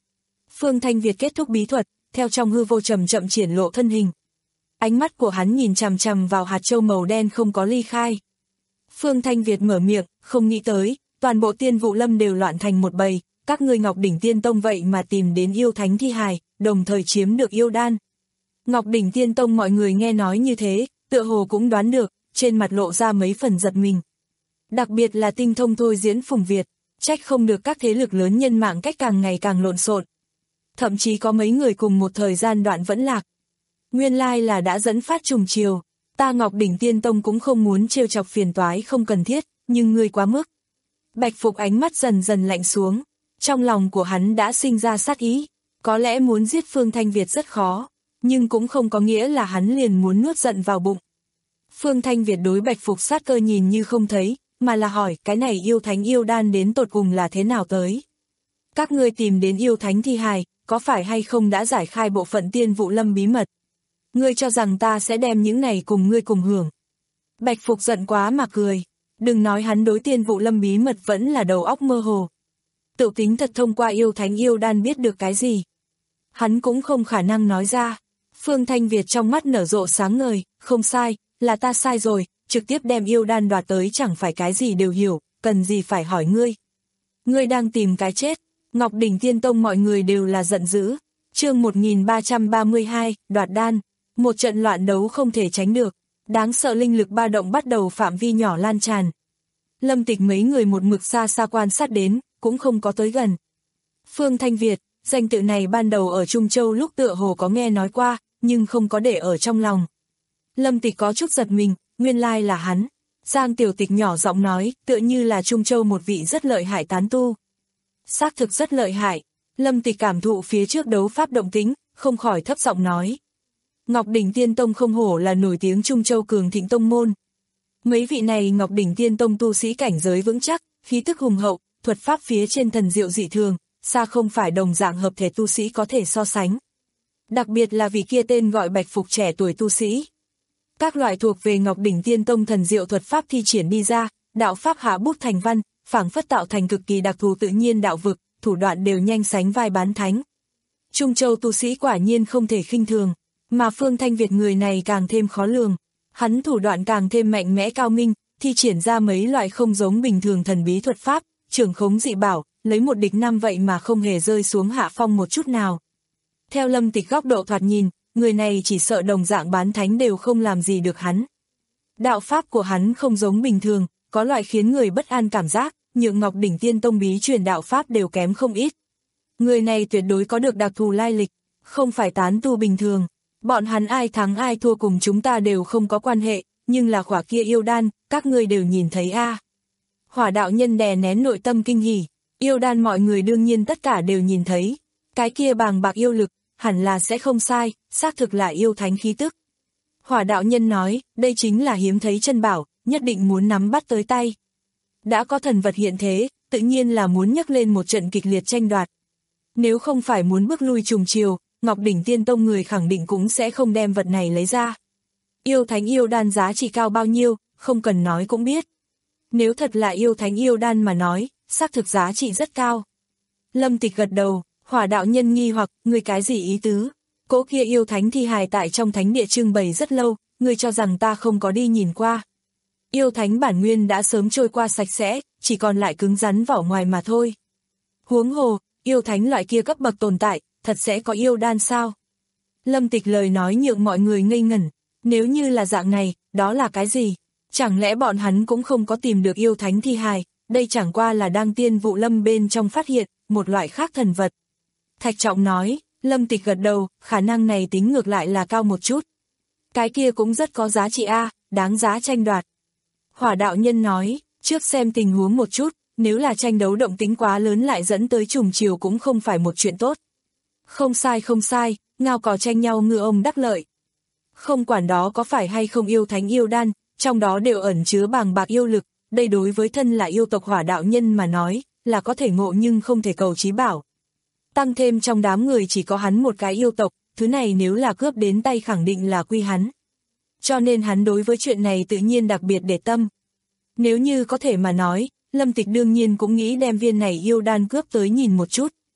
Phương Thanh Việt kết thúc bí thuật, theo trong hư vô chậm chậm triển lộ thân hình. Ánh mắt của hắn nhìn chằm chằm vào hạt châu màu đen không có ly khai. Phương Thanh Việt mở miệng, không nghĩ tới, toàn bộ Tiên Vụ Lâm đều loạn thành một bầy, các ngươi Ngọc Đỉnh Tiên Tông vậy mà tìm đến yêu thánh thi hài, đồng thời chiếm được yêu đan. Ngọc Đỉnh Tiên Tông mọi người nghe nói như thế, tựa hồ cũng đoán được, trên mặt lộ ra mấy phần giật mình. Đặc biệt là tinh thông thôi diễn Phùng Việt, trách không được các thế lực lớn nhân mạng cách càng ngày càng lộn xộn. Thậm chí có mấy người cùng một thời gian đoạn vẫn lạc. Nguyên lai là đã dẫn phát trùng chiều, ta Ngọc Đỉnh Tiên Tông cũng không muốn trêu chọc phiền toái không cần thiết, nhưng ngươi quá mức. Bạch Phục ánh mắt dần dần lạnh xuống, trong lòng của hắn đã sinh ra sát ý, có lẽ muốn giết Phương Thanh Việt rất khó, nhưng cũng không có nghĩa là hắn liền muốn nuốt giận vào bụng. Phương Thanh Việt đối Bạch Phục sát cơ nhìn như không thấy, mà là hỏi cái này yêu thánh yêu đan đến tột cùng là thế nào tới. Các ngươi tìm đến yêu thánh thi hài, có phải hay không đã giải khai bộ phận Tiên Vụ Lâm bí mật? Ngươi cho rằng ta sẽ đem những này cùng ngươi cùng hưởng. Bạch Phục giận quá mà cười, đừng nói hắn đối Tiên Vụ Lâm bí mật vẫn là đầu óc mơ hồ. Tự tính thật thông qua yêu thánh yêu đan biết được cái gì. Hắn cũng không khả năng nói ra. Phương Thanh Việt trong mắt nở rộ sáng ngời, không sai, là ta sai rồi, trực tiếp đem yêu đan đoạt tới chẳng phải cái gì đều hiểu, cần gì phải hỏi ngươi. Ngươi đang tìm cái chết. Ngọc Đỉnh Tiên Tông mọi người đều là giận dữ. Chương một nghìn ba trăm ba mươi hai, đoạt đan. Một trận loạn đấu không thể tránh được. Đáng sợ linh lực ba động bắt đầu phạm vi nhỏ lan tràn. Lâm Tịch mấy người một mực xa xa quan sát đến, cũng không có tới gần. Phương Thanh Việt, danh tự này ban đầu ở Trung Châu lúc tựa hồ có nghe nói qua, nhưng không có để ở trong lòng. Lâm Tịch có chút giật mình, nguyên lai là hắn. Giang Tiểu Tịch nhỏ giọng nói, tựa như là Trung Châu một vị rất lợi hại tán tu. Xác thực rất lợi hại. Lâm Tịch cảm thụ phía trước đấu pháp động tĩnh, không khỏi thấp giọng nói. Ngọc Đỉnh Tiên Tông không hổ là nổi tiếng Trung Châu cường thịnh tông môn. Mấy vị này Ngọc Đỉnh Tiên Tông tu sĩ cảnh giới vững chắc, khí tức hùng hậu, thuật pháp phía trên thần diệu dị thường, xa không phải đồng dạng hợp thể tu sĩ có thể so sánh. Đặc biệt là vị kia tên gọi Bạch Phục trẻ tuổi tu sĩ. Các loại thuộc về Ngọc Đỉnh Tiên Tông thần diệu thuật pháp thi triển đi ra, đạo pháp hạ bút thành văn, phảng phất tạo thành cực kỳ đặc thù tự nhiên đạo vực, thủ đoạn đều nhanh sánh vai bán thánh. Trung Châu tu sĩ quả nhiên không thể khinh thường, mà Phương Thanh Việt người này càng thêm khó lường. Hắn thủ đoạn càng thêm mạnh mẽ cao minh, thi triển ra mấy loại không giống bình thường thần bí thuật pháp, trưởng khống dị bảo, lấy một địch năm vậy mà không hề rơi xuống hạ phong một chút nào. Theo Lâm Tịch góc độ thoạt nhìn, người này chỉ sợ đồng dạng bán thánh đều không làm gì được hắn. Đạo pháp của hắn không giống bình thường, có loại khiến người bất an cảm giác, nhượng Ngọc Đỉnh Tiên Tông bí truyền đạo pháp đều kém không ít. Người này tuyệt đối có được đặc thù lai lịch, không phải tán tu bình thường. Bọn hắn ai thắng ai thua cùng chúng ta đều không có quan hệ, nhưng là khỏa kia yêu đan, các ngươi đều nhìn thấy a. À. Hỏa đạo nhân đè nén nội tâm kinh hỉ, yêu đan mọi người đương nhiên tất cả đều nhìn thấy. Cái kia bàng bạc yêu lực, hẳn là sẽ không sai, xác thực là yêu thánh khí tức. Hỏa đạo nhân nói, đây chính là hiếm thấy chân bảo, nhất định muốn nắm bắt tới tay. Đã có thần vật hiện thế, tự nhiên là muốn nhấc lên một trận kịch liệt tranh đoạt. Nếu không phải muốn bước lui trùng chiều, Ngọc Đỉnh Tiên Tông người khẳng định cũng sẽ không đem vật này lấy ra. Yêu thánh yêu đan giá trị cao bao nhiêu, không cần nói cũng biết. Nếu thật là yêu thánh yêu đan mà nói, xác thực giá trị rất cao. Lâm Tịch gật đầu, hỏa đạo nhân nghi hoặc, người cái gì ý tứ? Cỗ kia yêu thánh thi hài tại trong thánh địa trưng bày rất lâu, người cho rằng ta không có đi nhìn qua. Yêu thánh bản nguyên đã sớm trôi qua sạch sẽ, chỉ còn lại cứng rắn vỏ ngoài mà thôi. Huống hồ, yêu thánh loại kia cấp bậc tồn tại, thật sẽ có yêu đan sao? Lâm Tịch lời nói nhượng mọi người ngây ngẩn, nếu như là dạng này, đó là cái gì? Chẳng lẽ bọn hắn cũng không có tìm được yêu thánh thi hài, đây chẳng qua là đang Tiên Vụ Lâm bên trong phát hiện, một loại khác thần vật. Thạch Trọng nói, Lâm Tịch gật đầu, khả năng này tính ngược lại là cao một chút. Cái kia cũng rất có giá trị a, đáng giá tranh đoạt. Hỏa đạo nhân nói, trước xem tình huống một chút, nếu là tranh đấu động tính quá lớn lại dẫn tới trùng chiều cũng không phải một chuyện tốt. Không sai không sai, ngao cò tranh nhau ngư ông đắc lợi. Không quản đó có phải hay không yêu thánh yêu đan, trong đó đều ẩn chứa bàng bạc yêu lực, đây đối với thân là yêu tộc hỏa đạo nhân mà nói, là có thể ngộ nhưng không thể cầu chí bảo. Tăng thêm trong đám người chỉ có hắn một cái yêu tộc, thứ này nếu là cướp đến tay khẳng định là quy hắn. Cho nên hắn đối với chuyện này tự nhiên đặc biệt để tâm. Nếu như có thể mà nói, Lâm Tịch đương nhiên cũng nghĩ đem viên này yêu đan cướp tới nhìn một chút.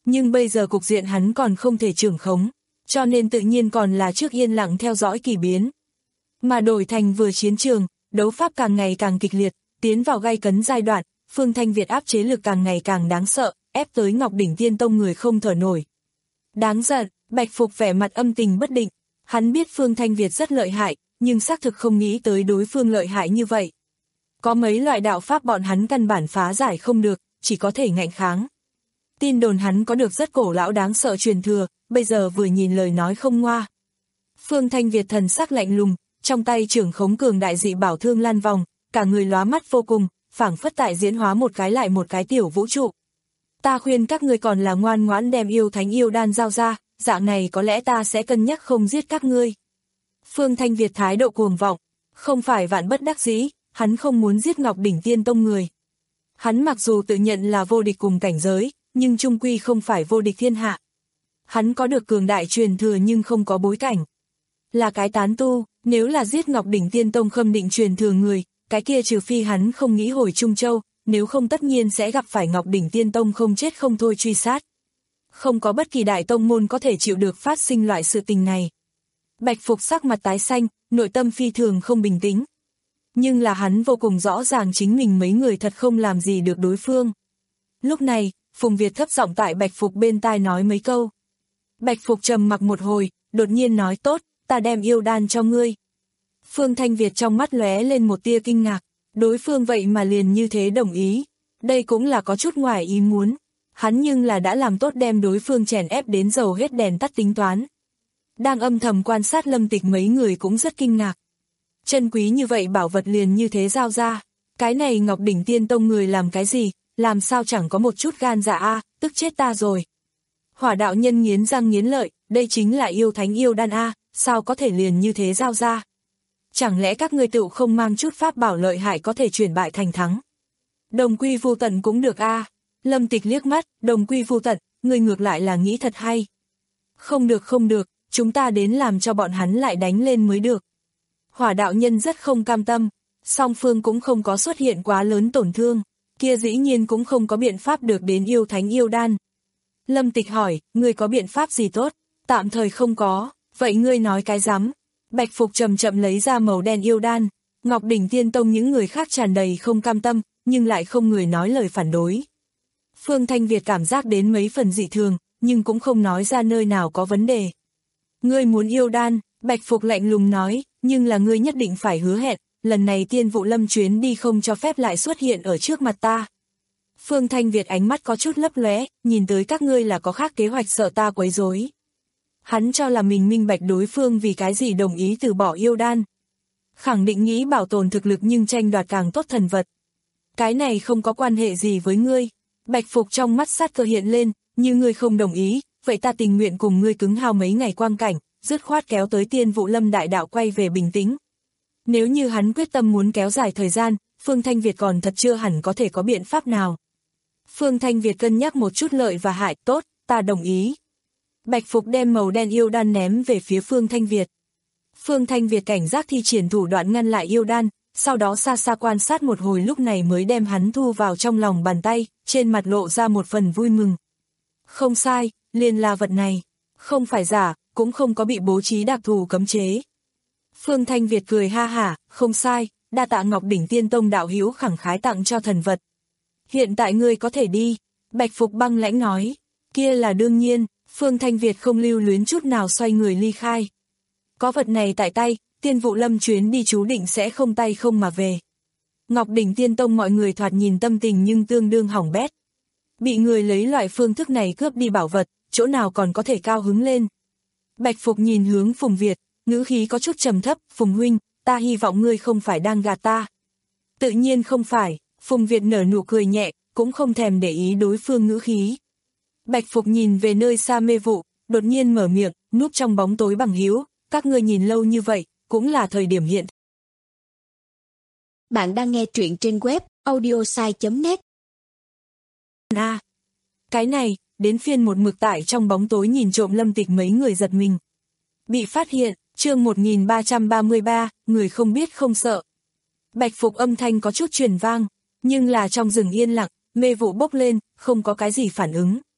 Nhưng bây giờ cục diện hắn còn không thể trưởng khống, cho nên tự nhiên còn là trước yên lặng theo dõi kỳ biến. Mà đổi thành vừa chiến trường, đấu pháp càng ngày càng kịch liệt, tiến vào gay cấn giai đoạn, Phương Thanh Việt áp chế lực càng ngày càng đáng sợ, ép tới Ngọc Đỉnh Tiên Tông người không thở nổi. Đáng giận, Bạch Phục vẻ mặt âm tình bất định, hắn biết Phương Thanh Việt rất lợi hại, nhưng xác thực không nghĩ tới đối phương lợi hại như vậy. Có mấy loại đạo pháp bọn hắn căn bản phá giải không được, chỉ có thể ngạnh kháng. Tin đồn hắn có được rất cổ lão đáng sợ truyền thừa, bây giờ vừa nhìn lời nói không ngoa. Phương Thanh Việt thần sắc lạnh lùng, trong tay trưởng khống cường đại dị bảo thương lan vòng, cả người lóa mắt vô cùng, phảng phất tại diễn hóa một cái lại một cái tiểu vũ trụ. Ta khuyên các ngươi còn là ngoan ngoãn đem yêu thánh yêu đan giao ra, dạng này có lẽ ta sẽ cân nhắc không giết các ngươi. Phương Thanh Việt thái độ cuồng vọng, không phải vạn bất đắc dĩ, hắn không muốn giết Ngọc Đỉnh Tiên Tông người. Hắn mặc dù tự nhận là vô địch cùng cảnh giới, nhưng chung quy không phải vô địch thiên hạ. Hắn có được cường đại truyền thừa nhưng không có bối cảnh. Là cái tán tu, nếu là giết Ngọc Đỉnh Tiên Tông khâm định truyền thừa người, cái kia trừ phi hắn không nghĩ hồi Trung Châu, nếu không tất nhiên sẽ gặp phải Ngọc Đỉnh Tiên Tông không chết không thôi truy sát. Không có bất kỳ đại tông môn có thể chịu được phát sinh loại sự tình này. Bạch Phục sắc mặt tái xanh, nội tâm phi thường không bình tĩnh. Nhưng là hắn vô cùng rõ ràng chính mình mấy người thật không làm gì được đối phương. Lúc này, Phùng Việt thấp giọng tại Bạch Phục bên tai nói mấy câu. Bạch Phục trầm mặc một hồi, đột nhiên nói tốt, ta đem yêu đan cho ngươi. Phương Thanh Việt trong mắt lóe lên một tia kinh ngạc, đối phương vậy mà liền như thế đồng ý. Đây cũng là có chút ngoài ý muốn. Hắn nhưng là đã làm tốt đem đối phương chèn ép đến dầu hết đèn tắt tính toán. Đang âm thầm quan sát Lâm Tịch mấy người cũng rất kinh ngạc. Chân quý như vậy bảo vật liền như thế giao ra. Cái này Ngọc Đỉnh Tiên Tông người làm cái gì, làm sao chẳng có một chút gan dạ a, tức chết ta rồi. Hỏa đạo nhân nghiến răng nghiến lợi, đây chính là yêu thánh yêu đan a, sao có thể liền như thế giao ra. Chẳng lẽ các ngươi tự không mang chút pháp bảo lợi hại có thể chuyển bại thành thắng. Đồng quy vu tận cũng được a. Lâm Tịch liếc mắt, đồng quy vu tận, người ngược lại là nghĩ thật hay. Không được không được, chúng ta đến làm cho bọn hắn lại đánh lên mới được. Hỏa đạo nhân rất không cam tâm, song phương cũng không có xuất hiện quá lớn tổn thương, kia dĩ nhiên cũng không có biện pháp được đến yêu thánh yêu đan. Lâm Tịch hỏi, ngươi có biện pháp gì tốt? Tạm thời không có, vậy ngươi nói cái rắm. Bạch Phục chậm chậm lấy ra màu đen yêu đan, Ngọc Đỉnh Tiên Tông những người khác tràn đầy không cam tâm, nhưng lại không người nói lời phản đối. Phương Thanh Việt cảm giác đến mấy phần dị thường, nhưng cũng không nói ra nơi nào có vấn đề. Ngươi muốn yêu đan, Bạch Phục lạnh lùng nói, nhưng là ngươi nhất định phải hứa hẹn, lần này Tiên Vụ Lâm chuyến đi không cho phép lại xuất hiện ở trước mặt ta. Phương Thanh Việt ánh mắt có chút lấp lóe, nhìn tới các ngươi là có khác kế hoạch sợ ta quấy rối. Hắn cho là mình minh bạch đối phương vì cái gì đồng ý từ bỏ yêu đan. Khẳng định nghĩ bảo tồn thực lực nhưng tranh đoạt càng tốt thần vật. Cái này không có quan hệ gì với ngươi. Bạch Phục trong mắt sát cơ hiện lên, như ngươi không đồng ý, vậy ta tình nguyện cùng ngươi cứng hao mấy ngày quang cảnh, dứt khoát kéo tới Tiên Vụ Lâm đại đạo quay về bình tĩnh. Nếu như hắn quyết tâm muốn kéo dài thời gian, Phương Thanh Việt còn thật chưa hẳn có thể có biện pháp nào. Phương Thanh Việt cân nhắc một chút lợi và hại, tốt, ta đồng ý. Bạch Phục đem màu đen yêu đan ném về phía Phương Thanh Việt. Phương Thanh Việt cảnh giác thi triển thủ đoạn ngăn lại yêu đan, sau đó xa xa quan sát một hồi lúc này mới đem hắn thu vào trong lòng bàn tay, trên mặt lộ ra một phần vui mừng. Không sai, liền là vật này, không phải giả, cũng không có bị bố trí đặc thù cấm chế. Phương Thanh Việt cười ha hả, không sai, đa tạ Ngọc Đỉnh Tiên Tông đạo hữu khẳng khái tặng cho thần vật. Hiện tại ngươi có thể đi, Bạch Phục băng lãnh nói, kia là đương nhiên, Phương Thanh Việt không lưu luyến chút nào xoay người ly khai. Có vật này tại tay, Tiên Vụ Lâm chuyến đi chú định sẽ không tay không mà về. Ngọc Đỉnh Tiên Tông mọi người thoạt nhìn tâm tình nhưng tương đương hỏng bét. Bị người lấy loại phương thức này cướp đi bảo vật, chỗ nào còn có thể cao hứng lên. Bạch Phục nhìn hướng Phùng Việt, ngữ khí có chút trầm thấp, Phùng huynh, ta hy vọng ngươi không phải đang gạt ta. Tự nhiên không phải, Phùng Việt nở nụ cười nhẹ, cũng không thèm để ý đối phương ngữ khí. Bạch Phục nhìn về nơi xa Mê Vụ, đột nhiên mở miệng, núp trong bóng tối bằng hữu, các ngươi nhìn lâu như vậy, cũng là thời điểm hiện. Bạn đang nghe truyện trên web audiosai chấm net. À, cái này, đến phiên một mực tại trong bóng tối nhìn trộm Lâm Tịch mấy người giật mình. Bị phát hiện, chương một nghìn ba trăm ba mươi ba, người không biết không sợ. Bạch Phục âm thanh có chút truyền vang, nhưng là trong rừng yên lặng, Mê Vụ bốc lên, không có cái gì phản ứng.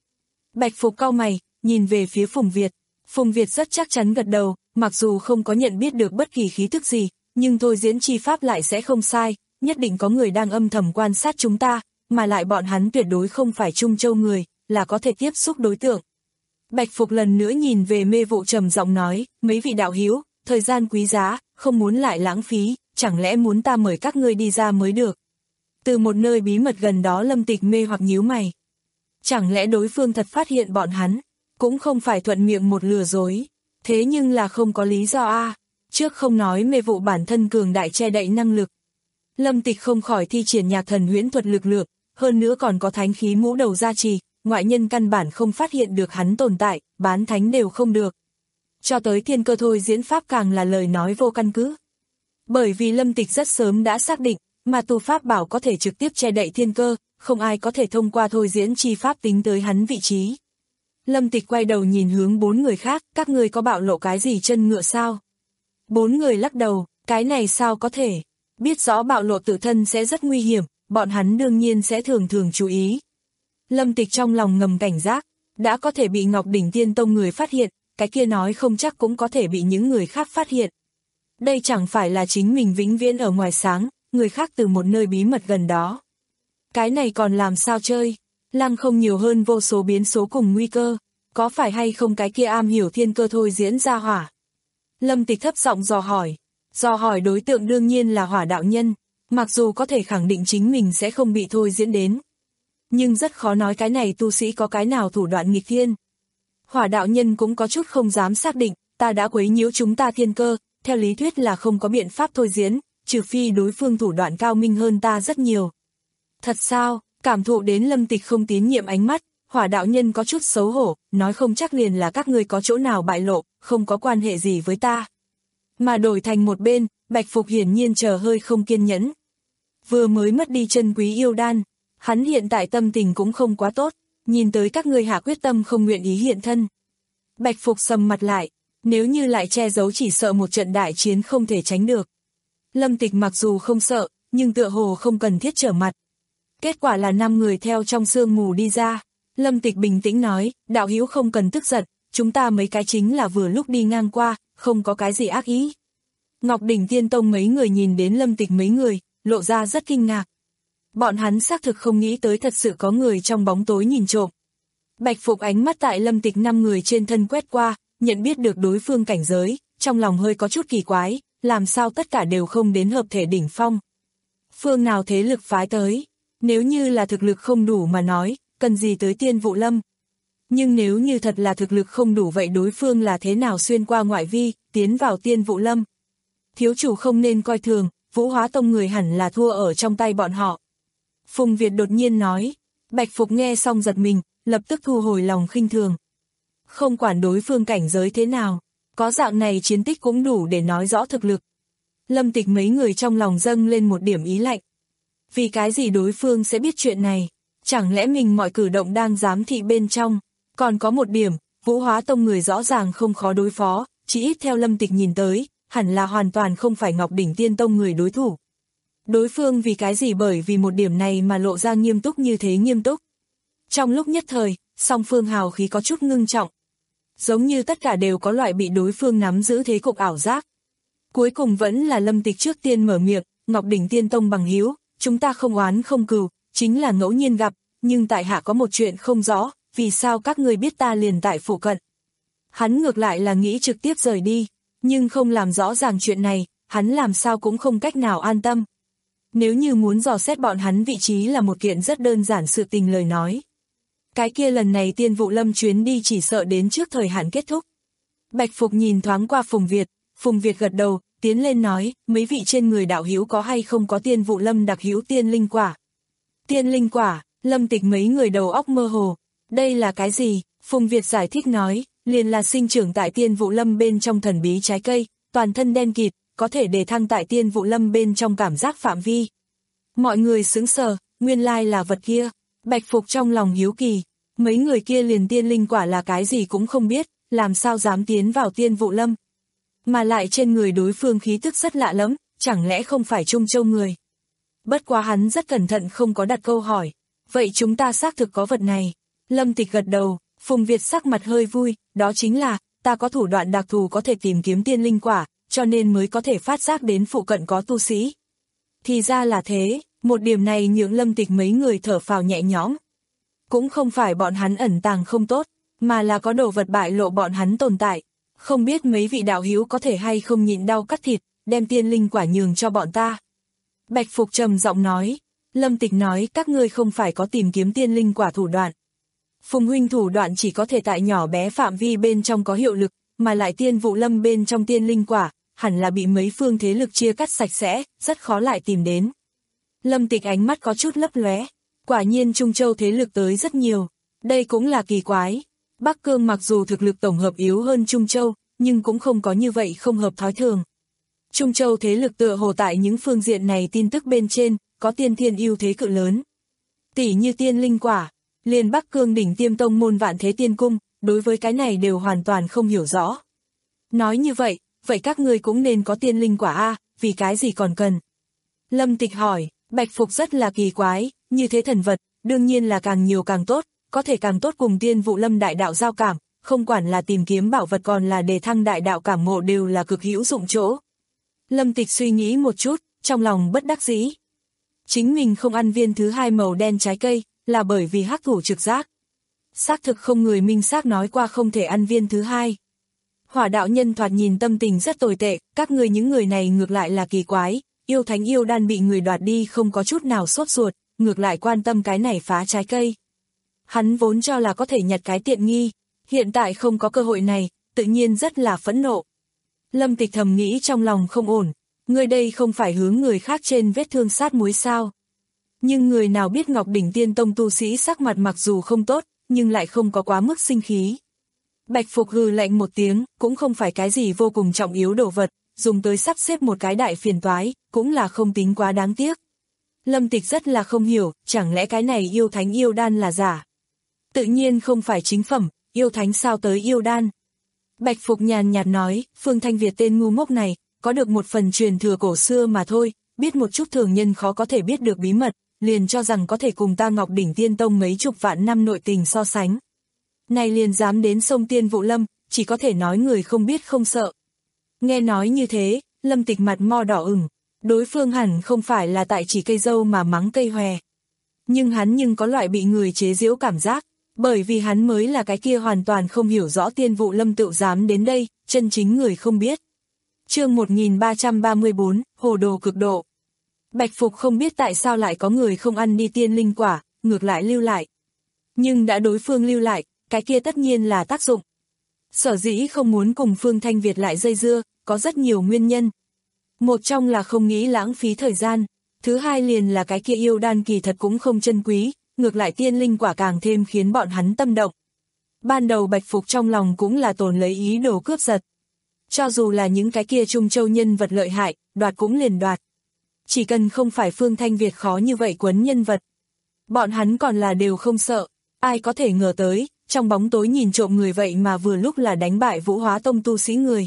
Bạch Phục cau mày, nhìn về phía Phùng Việt. Phùng Việt rất chắc chắn gật đầu, mặc dù không có nhận biết được bất kỳ khí thức gì, nhưng thôi diễn chi pháp lại sẽ không sai, nhất định có người đang âm thầm quan sát chúng ta, mà lại bọn hắn tuyệt đối không phải Trung Châu người, là có thể tiếp xúc đối tượng. Bạch Phục lần nữa nhìn về Mê Vụ trầm giọng nói, mấy vị đạo hữu, thời gian quý giá, không muốn lại lãng phí, chẳng lẽ muốn ta mời các ngươi đi ra mới được. Từ một nơi bí mật gần đó Lâm Tịch mê hoặc nhíu mày. Chẳng lẽ đối phương thật phát hiện bọn hắn, cũng không phải thuận miệng một lừa dối, thế nhưng là không có lý do a. Trước không nói Mê Vụ bản thân cường đại che đậy năng lực. Lâm Tịch không khỏi thi triển nhạc thần huyễn thuật lực lượng, hơn nữa còn có thánh khí mũ đầu gia trì, ngoại nhân căn bản không phát hiện được hắn tồn tại, bán thánh đều không được. Cho tới thiên cơ thôi diễn pháp càng là lời nói vô căn cứ. Bởi vì Lâm Tịch rất sớm đã xác định, mà tu pháp bảo có thể trực tiếp che đậy thiên cơ, không ai có thể thông qua thôi diễn chi pháp tính tới hắn vị trí. Lâm Tịch quay đầu nhìn hướng bốn người khác, các người có bạo lộ cái gì chân ngựa sao? Bốn người lắc đầu, cái này sao có thể? Biết rõ bạo lộ tự thân sẽ rất nguy hiểm, bọn hắn đương nhiên sẽ thường thường chú ý. Lâm Tịch trong lòng ngầm cảnh giác, đã có thể bị Ngọc Đỉnh Tiên Tông người phát hiện, cái kia nói không chắc cũng có thể bị những người khác phát hiện. Đây chẳng phải là chính mình vĩnh viễn ở ngoài sáng, người khác từ một nơi bí mật gần đó. Cái này còn làm sao chơi? Lăng không nhiều hơn vô số biến số cùng nguy cơ, có phải hay không cái kia am hiểu thiên cơ thôi diễn ra hỏa? Lâm Tịch thấp giọng dò hỏi, dò hỏi đối tượng đương nhiên là Hỏa đạo nhân, mặc dù có thể khẳng định chính mình sẽ không bị thôi diễn đến. Nhưng rất khó nói cái này tu sĩ có cái nào thủ đoạn nghịch thiên. Hỏa đạo nhân cũng có chút không dám xác định, ta đã quấy nhiễu chúng ta thiên cơ, theo lý thuyết là không có biện pháp thôi diễn, trừ phi đối phương thủ đoạn cao minh hơn ta rất nhiều. Thật sao? Cảm thụ đến Lâm Tịch không tín nhiệm ánh mắt, Hỏa đạo nhân có chút xấu hổ, nói không chắc liền là các ngươi có chỗ nào bại lộ, không có quan hệ gì với ta. Mà đổi thành một bên, Bạch Phục hiển nhiên chờ hơi không kiên nhẫn. Vừa mới mất đi chân quý yêu đan, hắn hiện tại tâm tình cũng không quá tốt, nhìn tới các ngươi hạ quyết tâm không nguyện ý hiện thân. Bạch Phục sầm mặt lại, nếu như lại che giấu chỉ sợ một trận đại chiến không thể tránh được. Lâm Tịch mặc dù không sợ, nhưng tựa hồ không cần thiết trở mặt. Kết quả là năm người theo trong sương mù đi ra. Lâm Tịch bình tĩnh nói, đạo hữu không cần tức giận, chúng ta mấy cái chính là vừa lúc đi ngang qua, không có cái gì ác ý. Ngọc Đỉnh Tiên Tông mấy người nhìn đến Lâm Tịch mấy người, lộ ra rất kinh ngạc. Bọn hắn xác thực không nghĩ tới thật sự có người trong bóng tối nhìn trộm. Bạch Phục ánh mắt tại Lâm Tịch năm người trên thân quét qua, nhận biết được đối phương cảnh giới, trong lòng hơi có chút kỳ quái, làm sao tất cả đều không đến hợp thể đỉnh phong. Phương nào thế lực phái tới, nếu như là thực lực không đủ mà nói, cần gì tới Tiên Vụ Lâm. Nhưng nếu như thật là thực lực không đủ vậy đối phương là thế nào xuyên qua ngoại vi, tiến vào Tiên Vụ Lâm. Thiếu chủ không nên coi thường, Vũ Hóa Tông người hẳn là thua ở trong tay bọn họ. Phùng Việt đột nhiên nói, Bạch Phục nghe xong giật mình, lập tức thu hồi lòng khinh thường. Không quản đối phương cảnh giới thế nào, có dạng này chiến tích cũng đủ để nói rõ thực lực. Lâm Tịch mấy người trong lòng dâng lên một điểm ý lạnh. Vì cái gì đối phương sẽ biết chuyện này? Chẳng lẽ mình mọi cử động đang giám thị bên trong? Còn có một điểm, Vũ Hóa Tông người rõ ràng không khó đối phó, chỉ ít theo Lâm Tịch nhìn tới, hẳn là hoàn toàn không phải Ngọc Đỉnh Tiên Tông người đối thủ. Đối phương vì cái gì bởi vì một điểm này mà lộ ra nghiêm túc như thế nghiêm túc. Trong lúc nhất thời, song phương hào khí có chút ngưng trọng. Giống như tất cả đều có loại bị đối phương nắm giữ thế cục ảo giác. Cuối cùng vẫn là Lâm Tịch trước tiên mở miệng, Ngọc Đỉnh Tiên Tông bằng hữu, chúng ta không oán không cừu, chính là ngẫu nhiên gặp, nhưng tại hạ có một chuyện không rõ, vì sao các người biết ta liền tại phụ cận. Hắn ngược lại là nghĩ trực tiếp rời đi, nhưng không làm rõ ràng chuyện này, hắn làm sao cũng không cách nào an tâm. Nếu như muốn dò xét bọn hắn vị trí là một kiện rất đơn giản sự tình lời nói. Cái kia lần này Tiên Vụ Lâm chuyến đi chỉ sợ đến trước thời hạn kết thúc. Bạch Phục nhìn thoáng qua Phùng Việt, Phùng Việt gật đầu, tiến lên nói, mấy vị trên người đạo hữu có hay không có Tiên Vụ Lâm đặc hữu tiên linh quả. Tiên linh quả, Lâm Tịch mấy người đầu óc mơ hồ, đây là cái gì? Phùng Việt giải thích nói, liền là sinh trưởng tại Tiên Vụ Lâm bên trong thần bí trái cây, toàn thân đen kịt, có thể đề thăng tại Tiên Vụ Lâm bên trong cảm giác phạm vi. Mọi người sững sờ, nguyên lai là vật kia. Bạch Phục trong lòng hiếu kỳ, mấy người kia liền tiên linh quả là cái gì cũng không biết, làm sao dám tiến vào Tiên Vụ Lâm. Mà lại trên người đối phương khí tức rất lạ lắm, chẳng lẽ không phải Trung Châu người. Bất quá hắn rất cẩn thận không có đặt câu hỏi, vậy chúng ta xác thực có vật này. Lâm Tịch gật đầu, Phùng Việt sắc mặt hơi vui, đó chính là, ta có thủ đoạn đặc thù có thể tìm kiếm tiên linh quả, cho nên mới có thể phát giác đến phụ cận có tu sĩ. Thì ra là thế, một điểm này nhượng Lâm Tịch mấy người thở phào nhẹ nhõm. Cũng không phải bọn hắn ẩn tàng không tốt, mà là có đồ vật bại lộ bọn hắn tồn tại. Không biết mấy vị đạo hữu có thể hay không nhịn đau cắt thịt, đem tiên linh quả nhường cho bọn ta. Bạch Phục trầm giọng nói. Lâm Tịch nói các ngươi không phải có tìm kiếm tiên linh quả thủ đoạn. Phùng huynh thủ đoạn chỉ có thể tại nhỏ bé phạm vi bên trong có hiệu lực, mà lại Tiên Vụ Lâm bên trong tiên linh quả, hẳn là bị mấy phương thế lực chia cắt sạch sẽ, rất khó lại tìm đến. Lâm Tịch ánh mắt có chút lấp lóe, quả nhiên Trung Châu thế lực tới rất nhiều, đây cũng là kỳ quái. Bắc Cương mặc dù thực lực tổng hợp yếu hơn Trung Châu, nhưng cũng không có như vậy không hợp thói thường. Trung Châu thế lực tựa hồ tại những phương diện này tin tức bên trên, có tiên thiên ưu thế cự lớn. Tỷ như tiên linh quả, liền Bắc Cương đỉnh tiêm tông môn Vạn Thế Tiên Cung, đối với cái này đều hoàn toàn không hiểu rõ. Nói như vậy, vậy các ngươi cũng nên có tiên linh quả a, vì cái gì còn cần? Lâm Tịch hỏi, Bạch Phục rất là kỳ quái, như thế thần vật, đương nhiên là càng nhiều càng tốt, có thể càng tốt cùng Tiên Vụ Lâm đại đạo giao cảm, không quản là tìm kiếm bảo vật còn là đề thăng đại đạo cảm ngộ đều là cực hữu dụng chỗ. Lâm Tịch suy nghĩ một chút, trong lòng bất đắc dĩ. Chính mình không ăn viên thứ hai màu đen trái cây, là bởi vì hắc thủ trực giác. Xác thực không người minh xác nói qua không thể ăn viên thứ hai. Hỏa đạo nhân thoạt nhìn tâm tình rất tồi tệ, các người những người này ngược lại là kỳ quái, yêu thánh yêu đan bị người đoạt đi không có chút nào sốt ruột, ngược lại quan tâm cái này phá trái cây. Hắn vốn cho là có thể nhặt cái tiện nghi, hiện tại không có cơ hội này, tự nhiên rất là phẫn nộ. Lâm Tịch thầm nghĩ trong lòng không ổn, người đây không phải hướng người khác trên vết thương sát muối sao. Nhưng người nào biết Ngọc Đỉnh Tiên Tông tu sĩ sắc mặt mặc dù không tốt, nhưng lại không có quá mức sinh khí. Bạch Phục hừ lạnh một tiếng, cũng không phải cái gì vô cùng trọng yếu đồ vật, dùng tới sắp xếp một cái đại phiền toái, cũng là không tính quá đáng tiếc. Lâm Tịch rất là không hiểu, chẳng lẽ cái này yêu thánh yêu đan là giả? Tự nhiên không phải chính phẩm, yêu thánh sao tới yêu đan? Bạch Phục nhàn nhạt nói, Phương Thanh Việt tên ngu ngốc này, có được một phần truyền thừa cổ xưa mà thôi, biết một chút thường nhân khó có thể biết được bí mật, liền cho rằng có thể cùng ta Ngọc Đỉnh Tiên Tông mấy chục vạn năm nội tình so sánh. Này liền dám đến sông Tiên Vụ Lâm, chỉ có thể nói người không biết không sợ. Nghe nói như thế, Lâm Tịch mặt mo đỏ ửng, đối phương hẳn không phải là tại chỉ cây dâu mà mắng cây hòe. Nhưng hắn nhưng có loại bị người chế giễu cảm giác, bởi vì hắn mới là cái kia hoàn toàn không hiểu rõ Tiên Vụ Lâm tự dám đến đây, chân chính người không biết. Chương một nghìn ba trăm ba mươi bốn, Hồ đồ cực độ. Bạch Phục không biết tại sao lại có người không ăn đi tiên linh quả, ngược lại lưu lại. Nhưng đã đối phương lưu lại, cái kia tất nhiên là tác dụng. Sở dĩ không muốn cùng Phương Thanh Việt lại dây dưa, có rất nhiều nguyên nhân. Một trong là không nghĩ lãng phí thời gian, thứ hai liền là cái kia yêu đan kỳ thật cũng không chân quý, ngược lại tiên linh quả càng thêm khiến bọn hắn tâm động. Ban đầu Bạch Phục trong lòng cũng là tồn lấy ý đồ cướp giật. Cho dù là những cái kia Trung Châu nhân vật lợi hại, đoạt cũng liền đoạt. Chỉ cần không phải Phương Thanh Việt khó như vậy quấn nhân vật. Bọn hắn còn là đều không sợ, ai có thể ngờ tới, trong bóng tối nhìn trộm người vậy mà vừa lúc là đánh bại Vũ Hóa Tông tu sĩ người.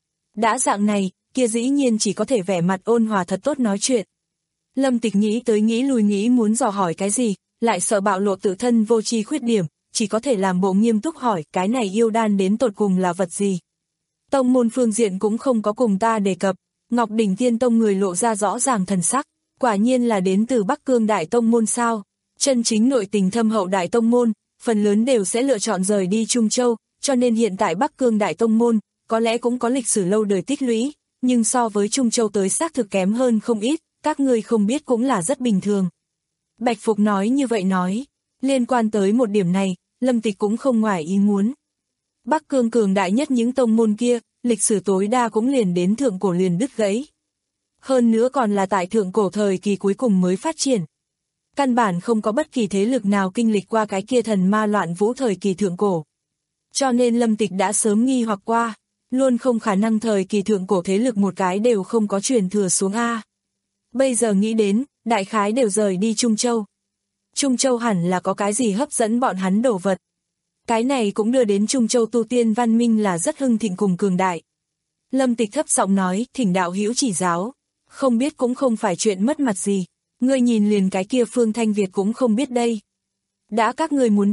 Đã dạng này, kia dĩ nhiên chỉ có thể vẻ mặt ôn hòa thật tốt nói chuyện. Lâm Tịch nghĩ tới nghĩ lui nghĩ muốn dò hỏi cái gì, lại sợ bạo lộ tự thân vô tri khuyết điểm, chỉ có thể làm bộ nghiêm túc hỏi cái này yêu đan đến tột cùng là vật gì. Tông môn phương diện cũng không có cùng ta đề cập, Ngọc Đỉnh Tiên Tông người lộ ra rõ ràng thần sắc, quả nhiên là đến từ Bắc Cương Đại Tông môn sao. Chân chính nội tình thâm hậu Đại Tông môn, phần lớn đều sẽ lựa chọn rời đi Trung Châu, cho nên hiện tại Bắc Cương Đại Tông môn, có lẽ cũng có lịch sử lâu đời tích lũy, nhưng so với Trung Châu tới xác thực kém hơn không ít, các ngươi không biết cũng là rất bình thường. Bạch Phục nói như vậy nói, liên quan tới một điểm này, Lâm Tịch cũng không ngoài ý muốn. Bắc Cương cường đại nhất những tông môn kia, lịch sử tối đa cũng liền đến thượng cổ liền đứt gãy. Hơn nữa còn là tại thượng cổ thời kỳ cuối cùng mới phát triển. Căn bản không có bất kỳ thế lực nào kinh lịch qua cái kia thần ma loạn vũ thời kỳ thượng cổ. Cho nên Lâm Tịch đã sớm nghi hoặc qua, luôn không khả năng thời kỳ thượng cổ thế lực một cái đều không có truyền thừa xuống A. Bây giờ nghĩ đến, đại khái đều rời đi Trung Châu. Trung Châu hẳn là có cái gì hấp dẫn bọn hắn đồ vật. Cái này cũng đưa đến Trung Châu tu tiên văn minh là rất hưng thịnh cùng cường đại. Lâm Tịch thấp giọng nói, thỉnh đạo hữu chỉ giáo, không biết cũng không phải chuyện mất mặt gì, ngươi nhìn liền cái kia Phương Thanh Việt cũng không biết đây. Đã các ngươi muốn biết,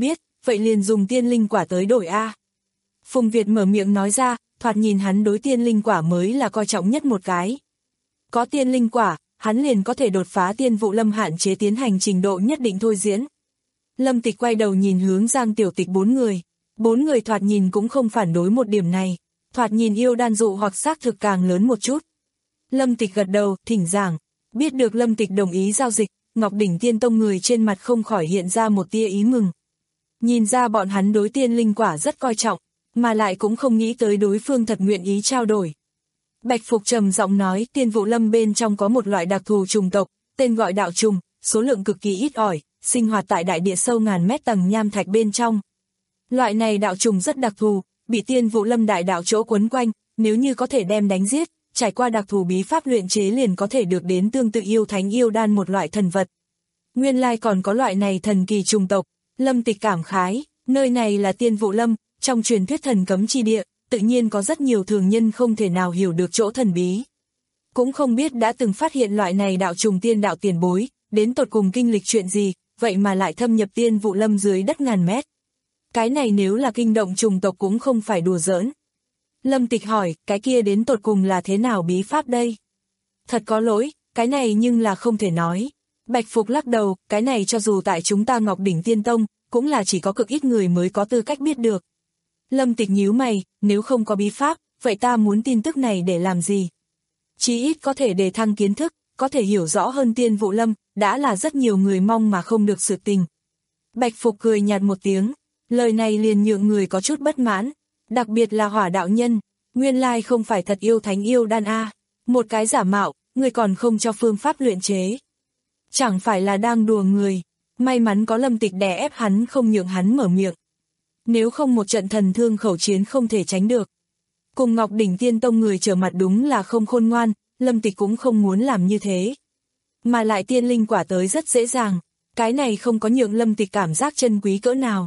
vậy liền dùng tiên linh quả tới đổi a. Phùng Việt mở miệng nói ra, thoạt nhìn hắn đối tiên linh quả mới là coi trọng nhất một cái. Có tiên linh quả, hắn liền có thể đột phá tiên vụ lâm hạn chế tiến hành trình độ nhất định thôi diễn. Lâm Tịch quay đầu nhìn hướng Giang Tiểu Tịch bốn người. Bốn người thoạt nhìn cũng không phản đối một điểm này. Thoạt nhìn yêu đan dụ hoặc xác thực càng lớn một chút. Lâm Tịch gật đầu, thỉnh giảng. Biết được Lâm Tịch đồng ý giao dịch, Ngọc Đỉnh Tiên Tông người trên mặt không khỏi hiện ra một tia ý mừng. Nhìn ra bọn hắn đối tiên linh quả rất coi trọng, mà lại cũng không nghĩ tới đối phương thật nguyện ý trao đổi. Bạch Phục trầm giọng nói, tiên vụ lâm bên trong có một loại đặc thù trùng tộc, tên gọi đạo trùng, số lượng cực kỳ ít ỏi, sinh hoạt tại đại địa sâu ngàn mét tầng nham thạch bên trong. Loại này đạo trùng rất đặc thù, bị tiên vụ lâm đại đạo chỗ quấn quanh, nếu như có thể đem đánh giết, trải qua đặc thù bí pháp luyện chế liền có thể được đến tương tự yêu thánh yêu đan một loại thần vật. Nguyên lai còn có loại này thần kỳ trùng tộc, Lâm Tịch cảm khái, nơi này là tiên vụ lâm, trong truyền thuyết thần cấm chi địa, tự nhiên có rất nhiều thường nhân không thể nào hiểu được chỗ thần bí. Cũng không biết đã từng phát hiện loại này đạo trùng tiên đạo tiền bối, đến tột cùng kinh lịch chuyện gì, vậy mà lại thâm nhập tiên vụ lâm dưới đất ngàn mét. Cái này nếu là kinh động trùng tộc cũng không phải đùa giỡn. Lâm Tịch hỏi, cái kia đến tột cùng là thế nào bí pháp đây? Thật có lỗi, cái này nhưng là không thể nói. Bạch Phục lắc đầu, cái này cho dù tại chúng ta Ngọc Đỉnh Tiên Tông, cũng là chỉ có cực ít người mới có tư cách biết được. Lâm Tịch nhíu mày, nếu không có bí pháp, vậy ta muốn tin tức này để làm gì? Chí ít có thể đề thăng kiến thức, có thể hiểu rõ hơn tiên vụ lâm, đã là rất nhiều người mong mà không được sự tình. Bạch Phục cười nhạt một tiếng, lời này liền nhượng người có chút bất mãn, đặc biệt là Hỏa đạo nhân, nguyên lai không phải thật yêu thánh yêu đan a, một cái giả mạo, người còn không cho phương pháp luyện chế. Chẳng phải là đang đùa người, may mắn có Lâm Tịch đè ép hắn không nhượng hắn mở miệng. Nếu không một trận thần thương khẩu chiến không thể tránh được. Cùng Ngọc Đỉnh Tiên Tông người trở mặt đúng là không khôn ngoan, Lâm Tịch cũng không muốn làm như thế. Mà lại tiên linh quả tới rất dễ dàng, cái này không có nhượng Lâm Tịch cảm giác chân quý cỡ nào.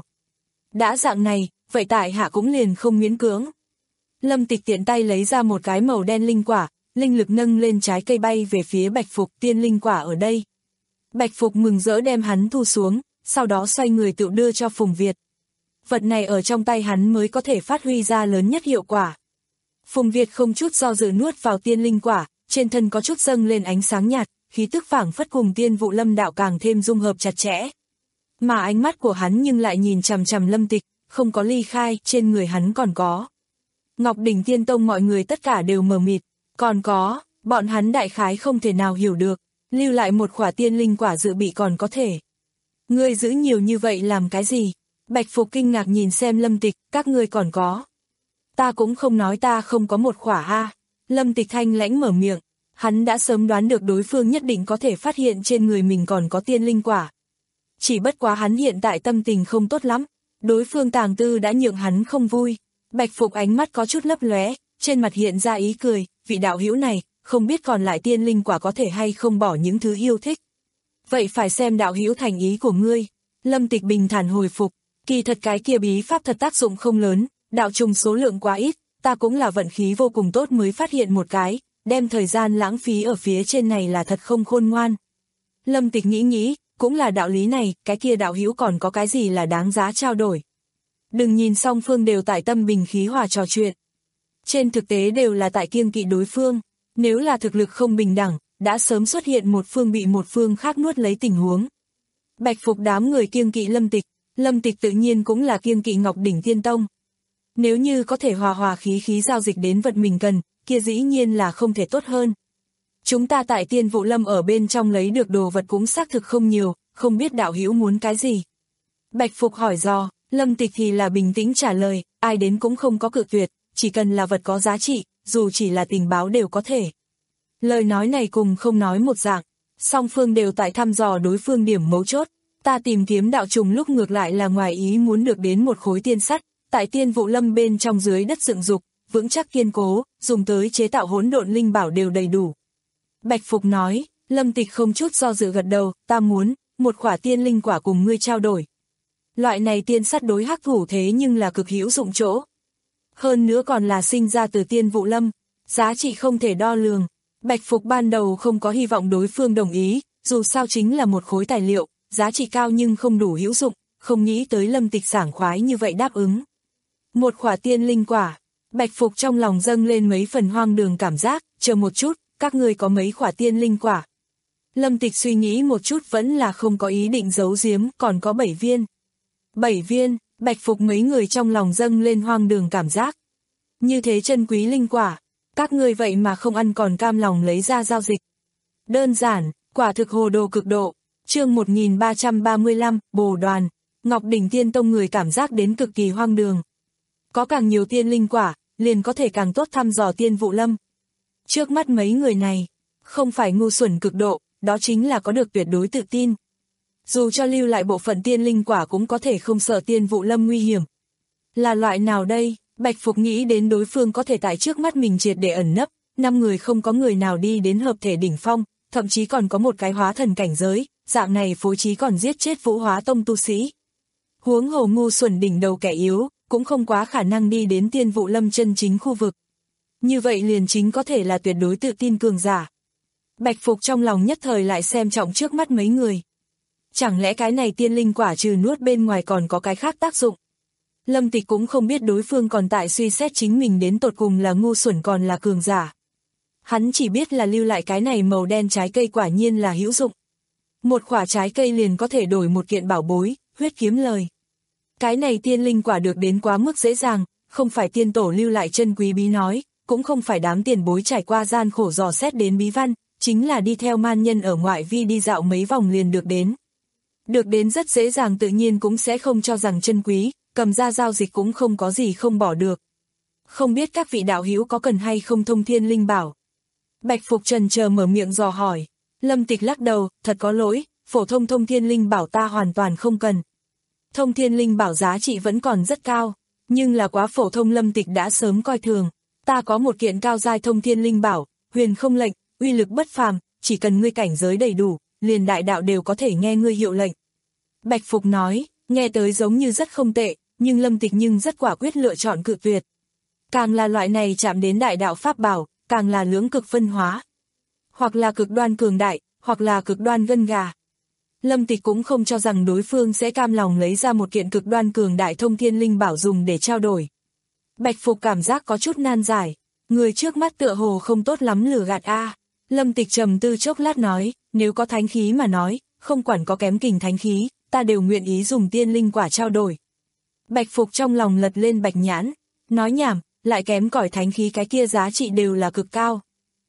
Đã dạng này, vậy tại hạ cũng liền không miễn cưỡng. Lâm Tịch tiện tay lấy ra một cái màu đen linh quả, linh lực nâng lên trái cây bay về phía Bạch Phục, tiên linh quả ở đây. Bạch Phục mừng rỡ đem hắn thu xuống, sau đó xoay người tự đưa cho Phùng Việt. Vật này ở trong tay hắn mới có thể phát huy ra lớn nhất hiệu quả. Phùng Việt không chút do dự nuốt vào tiên linh quả, trên thân có chút dâng lên ánh sáng nhạt, khí tức phảng phất cùng tiên vụ lâm đạo càng thêm dung hợp chặt chẽ. Mà ánh mắt của hắn nhưng lại nhìn chằm chằm Lâm Tịch, không có ly khai, trên người hắn còn có. Ngọc Đỉnh Tiên Tông mọi người tất cả đều mờ mịt, còn có, bọn hắn đại khái không thể nào hiểu được, lưu lại một khỏa tiên linh quả dự bị còn có thể. Ngươi giữ nhiều như vậy làm cái gì? Bạch Phục kinh ngạc nhìn xem Lâm Tịch, các ngươi còn có. Ta cũng không nói ta không có một khỏa ha. Lâm Tịch thanh lãnh mở miệng, hắn đã sớm đoán được đối phương nhất định có thể phát hiện trên người mình còn có tiên linh quả. Chỉ bất quá hắn hiện tại tâm tình không tốt lắm, đối phương tàng tư đã nhượng hắn không vui. Bạch Phục ánh mắt có chút lấp lóe, trên mặt hiện ra ý cười, vị đạo hữu này, không biết còn lại tiên linh quả có thể hay không bỏ những thứ yêu thích. Vậy phải xem đạo hữu thành ý của ngươi. Lâm Tịch bình thản hồi phục, kỳ thật cái kia bí pháp thật tác dụng không lớn, đạo trùng số lượng quá ít, ta cũng là vận khí vô cùng tốt mới phát hiện một cái, đem thời gian lãng phí ở phía trên này là thật không khôn ngoan. Lâm Tịch nghĩ nghĩ, cũng là đạo lý này, cái kia đạo hữu còn có cái gì là đáng giá trao đổi. Đừng nhìn song phương đều tại tâm bình khí hòa trò chuyện. Trên thực tế đều là tại kiêng kỵ đối phương, nếu là thực lực không bình đẳng, đã sớm xuất hiện một phương bị một phương khác nuốt lấy tình huống. Bạch Phục đám người kiêng kỵ Lâm Tịch, Lâm Tịch tự nhiên cũng là kiêng kỵ Ngọc Đỉnh Tiên Tông. Nếu như có thể hòa hòa khí khí giao dịch đến vật mình cần, kia dĩ nhiên là không thể tốt hơn. Chúng ta tại Tiên Vụ Lâm ở bên trong lấy được đồ vật cũng xác thực không nhiều, không biết đạo hữu muốn cái gì. Bạch Phục hỏi dò, Lâm Tịch thì là bình tĩnh trả lời, ai đến cũng không có cự tuyệt, chỉ cần là vật có giá trị, dù chỉ là tình báo đều có thể. Lời nói này cùng không nói một dạng, song phương đều tại thăm dò đối phương điểm mấu chốt, ta tìm kiếm đạo trùng lúc ngược lại là ngoài ý muốn được đến một khối tiên sắt, tại Tiên Vụ Lâm bên trong dưới đất dựng dục, vững chắc kiên cố, dùng tới chế tạo hỗn độn linh bảo đều đầy đủ. Bạch Phục nói, Lâm Tịch không chút do dự gật đầu, ta muốn, một khỏa tiên linh quả cùng ngươi trao đổi. Loại này tiên sắt đối hắc thủ thế nhưng là cực hữu dụng chỗ. Hơn nữa còn là sinh ra từ Tiên Vụ Lâm, giá trị không thể đo lường. Bạch Phục ban đầu không có hy vọng đối phương đồng ý, dù sao chính là một khối tài liệu, giá trị cao nhưng không đủ hữu dụng, không nghĩ tới Lâm Tịch sảng khoái như vậy đáp ứng. Một khỏa tiên linh quả, Bạch Phục trong lòng dâng lên mấy phần hoang đường cảm giác, chờ một chút, các ngươi có mấy khỏa tiên linh quả. Lâm Tịch suy nghĩ một chút vẫn là không có ý định giấu giếm, còn có bảy viên. Bảy viên, Bạch Phục mấy người trong lòng dâng lên hoang đường cảm giác. Như thế chân quý linh quả, các ngươi vậy mà không ăn còn cam lòng lấy ra giao dịch. Đơn giản, quả thực hồ đồ cực độ. Chương một nghìn ba trăm ba mươi lăm, Bồ Đoàn, Ngọc Đỉnh Tiên Tông người cảm giác đến cực kỳ hoang đường. Có càng nhiều tiên linh quả, liền có thể càng tốt thăm dò Tiên Vụ Lâm. Trước mắt mấy người này, không phải ngu xuẩn cực độ, đó chính là có được tuyệt đối tự tin. Dù cho lưu lại bộ phận tiên linh quả cũng có thể không sợ Tiên Vụ Lâm nguy hiểm. Là loại nào đây? Bạch Phục nghĩ đến đối phương có thể tại trước mắt mình triệt để ẩn nấp, năm người không có người nào đi đến hợp thể đỉnh phong, thậm chí còn có một cái hóa thần cảnh giới, dạng này phối trí còn giết chết Vũ Hóa Tông tu sĩ. Huống hồ ngu xuẩn đỉnh đầu kẻ yếu, cũng không quá khả năng đi đến Tiên Vụ Lâm chân chính khu vực. Như vậy liền chính có thể là tuyệt đối tự tin cường giả. Bạch Phục trong lòng nhất thời lại xem trọng trước mắt mấy người. Chẳng lẽ cái này tiên linh quả trừ nuốt bên ngoài còn có cái khác tác dụng? Lâm Tịch cũng không biết đối phương còn tại suy xét chính mình đến tột cùng là ngu xuẩn còn là cường giả. Hắn chỉ biết là lưu lại cái này màu đen trái cây quả nhiên là hữu dụng. Một quả trái cây liền có thể đổi một kiện bảo bối, huyết kiếm lời. Cái này tiên linh quả được đến quá mức dễ dàng, không phải tiên tổ lưu lại chân quý bí nói, cũng không phải đám tiền bối trải qua gian khổ dò xét đến bí văn, chính là đi theo man nhân ở ngoại vi đi dạo mấy vòng liền được đến. Được đến rất dễ dàng tự nhiên cũng sẽ không cho rằng chân quý, cầm ra giao dịch cũng không có gì không bỏ được. Không biết các vị đạo hữu có cần hay không thông thiên linh bảo? Bạch Phục trần chờ mở miệng dò hỏi. Lâm Tịch lắc đầu, thật có lỗi, phổ thông thông thiên linh bảo ta hoàn toàn không cần. Thông thiên linh bảo giá trị vẫn còn rất cao, nhưng là quá phổ thông Lâm Tịch đã sớm coi thường. Ta có một kiện cao giai thông thiên linh bảo, huyền không lệnh, uy lực bất phàm, chỉ cần ngươi cảnh giới đầy đủ, liền đại đạo đều có thể nghe ngươi hiệu lệnh. Bạch Phục nói, nghe tới giống như rất không tệ, nhưng Lâm Tịch nhưng rất quả quyết lựa chọn cự tuyệt. Càng là loại này chạm đến đại đạo pháp bảo, càng là lưỡng cực phân hóa. Hoặc là cực đoan cường đại, hoặc là cực đoan gân gà. Lâm Tịch cũng không cho rằng đối phương sẽ cam lòng lấy ra một kiện cực đoan cường đại thông thiên linh bảo dùng để trao đổi. Bạch Phục cảm giác có chút nan giải, người trước mắt tựa hồ không tốt lắm lừa gạt a. À. Lâm Tịch trầm tư chốc lát nói, nếu có thánh khí mà nói, không quản có kém kình thánh khí, ta đều nguyện ý dùng tiên linh quả trao đổi. Bạch Phục trong lòng lật lên bạch nhãn, nói nhảm, lại kém cỏi thánh khí cái kia giá trị đều là cực cao.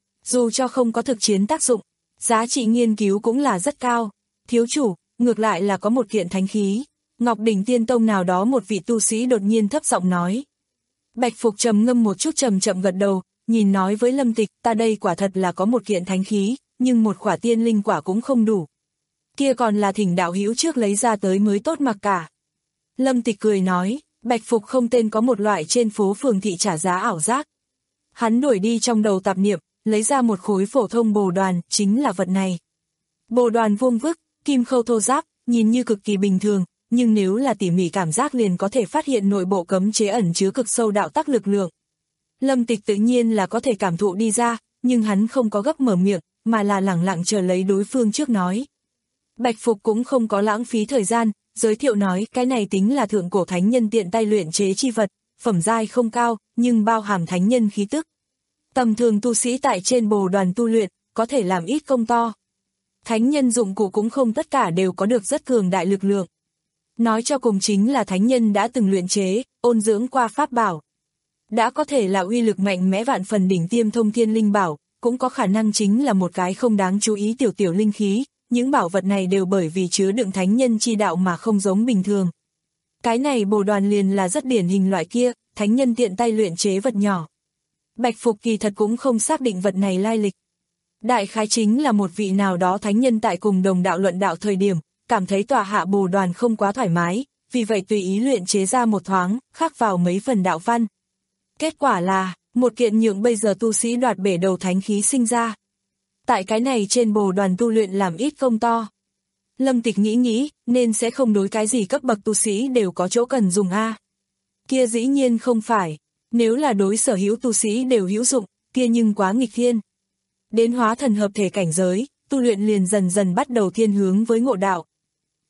Dù cho không có thực chiến tác dụng, giá trị nghiên cứu cũng là rất cao. Thiếu chủ, ngược lại là có một kiện thánh khí. Ngọc Đỉnh Tiên Tông nào đó một vị tu sĩ đột nhiên thấp giọng nói. Bạch Phục trầm ngâm một chút chậm chậm gật đầu, nhìn nói với Lâm Tịch, ta đây quả thật là có một kiện thánh khí, nhưng một quả tiên linh quả cũng không đủ. Kia còn là thỉnh đạo hữu trước lấy ra tới mới tốt mặc cả. Lâm Tịch cười nói, Bạch Phục không tên có một loại trên phố phường thị trả giá ảo giác. Hắn đuổi đi trong đầu tạp niệm, lấy ra một khối phổ thông bồ đoàn, chính là vật này. Bồ đoàn vuông vức, kim khâu thô ráp, nhìn như cực kỳ bình thường, nhưng nếu là tỉ mỉ cảm giác liền có thể phát hiện nội bộ cấm chế ẩn chứa cực sâu đạo tắc lực lượng. Lâm Tịch tự nhiên là có thể cảm thụ đi ra, nhưng hắn không có gấp mở miệng, mà là lẳng lặng chờ lấy đối phương trước nói. Bạch Phục cũng không có lãng phí thời gian, giới thiệu nói cái này tính là thượng cổ thánh nhân tiện tay luyện chế chi vật, phẩm giai không cao, nhưng bao hàm thánh nhân khí tức. Tầm thường tu sĩ tại trên bồ đoàn tu luyện, có thể làm ít công to. Thánh nhân dụng cụ cũng không tất cả đều có được rất cường đại lực lượng. Nói cho cùng chính là thánh nhân đã từng luyện chế, ôn dưỡng qua pháp bảo. Đã có thể là uy lực mạnh mẽ vạn phần đỉnh tiêm thông thiên linh bảo, cũng có khả năng chính là một cái không đáng chú ý tiểu tiểu linh khí. Những bảo vật này đều bởi vì chứa đựng thánh nhân chi đạo mà không giống bình thường. Cái này bồ đoàn liền là rất điển hình loại kia, thánh nhân tiện tay luyện chế vật nhỏ. Bạch Phục kỳ thật cũng không xác định vật này lai lịch. Đại khái chính là một vị nào đó thánh nhân tại cùng đồng đạo luận đạo thời điểm, cảm thấy tòa hạ bồ đoàn không quá thoải mái, vì vậy tùy ý luyện chế ra một thoáng, khắc vào mấy phần đạo văn. Kết quả là, một kiện nhượng bây giờ tu sĩ đoạt bể đầu thánh khí sinh ra. Tại cái này trên bồ đoàn tu luyện làm ít công to. Lâm Tịch nghĩ nghĩ, nên sẽ không đối cái gì cấp bậc tu sĩ đều có chỗ cần dùng a. Kia dĩ nhiên không phải, nếu là đối sở hữu tu sĩ đều hữu dụng, kia nhưng quá nghịch thiên. Đến hóa thần hợp thể cảnh giới, tu luyện liền dần dần bắt đầu thiên hướng với ngộ đạo.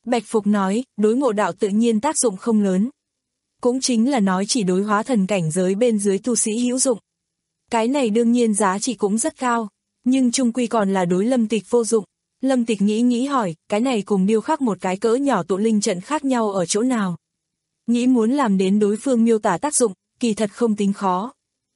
Bạch Phục nói, đối ngộ đạo tự nhiên tác dụng không lớn. Cũng chính là nói chỉ đối hóa thần cảnh giới bên dưới tu sĩ hữu dụng. Cái này đương nhiên giá trị cũng rất cao, nhưng chung quy còn là đối Lâm Tịch vô dụng. Lâm Tịch nghĩ nghĩ hỏi, cái này cùng điêu khắc một cái cỡ nhỏ tụ linh trận khác nhau ở chỗ nào? Nghĩ muốn làm đến đối phương miêu tả tác dụng, kỳ thật không tính khó.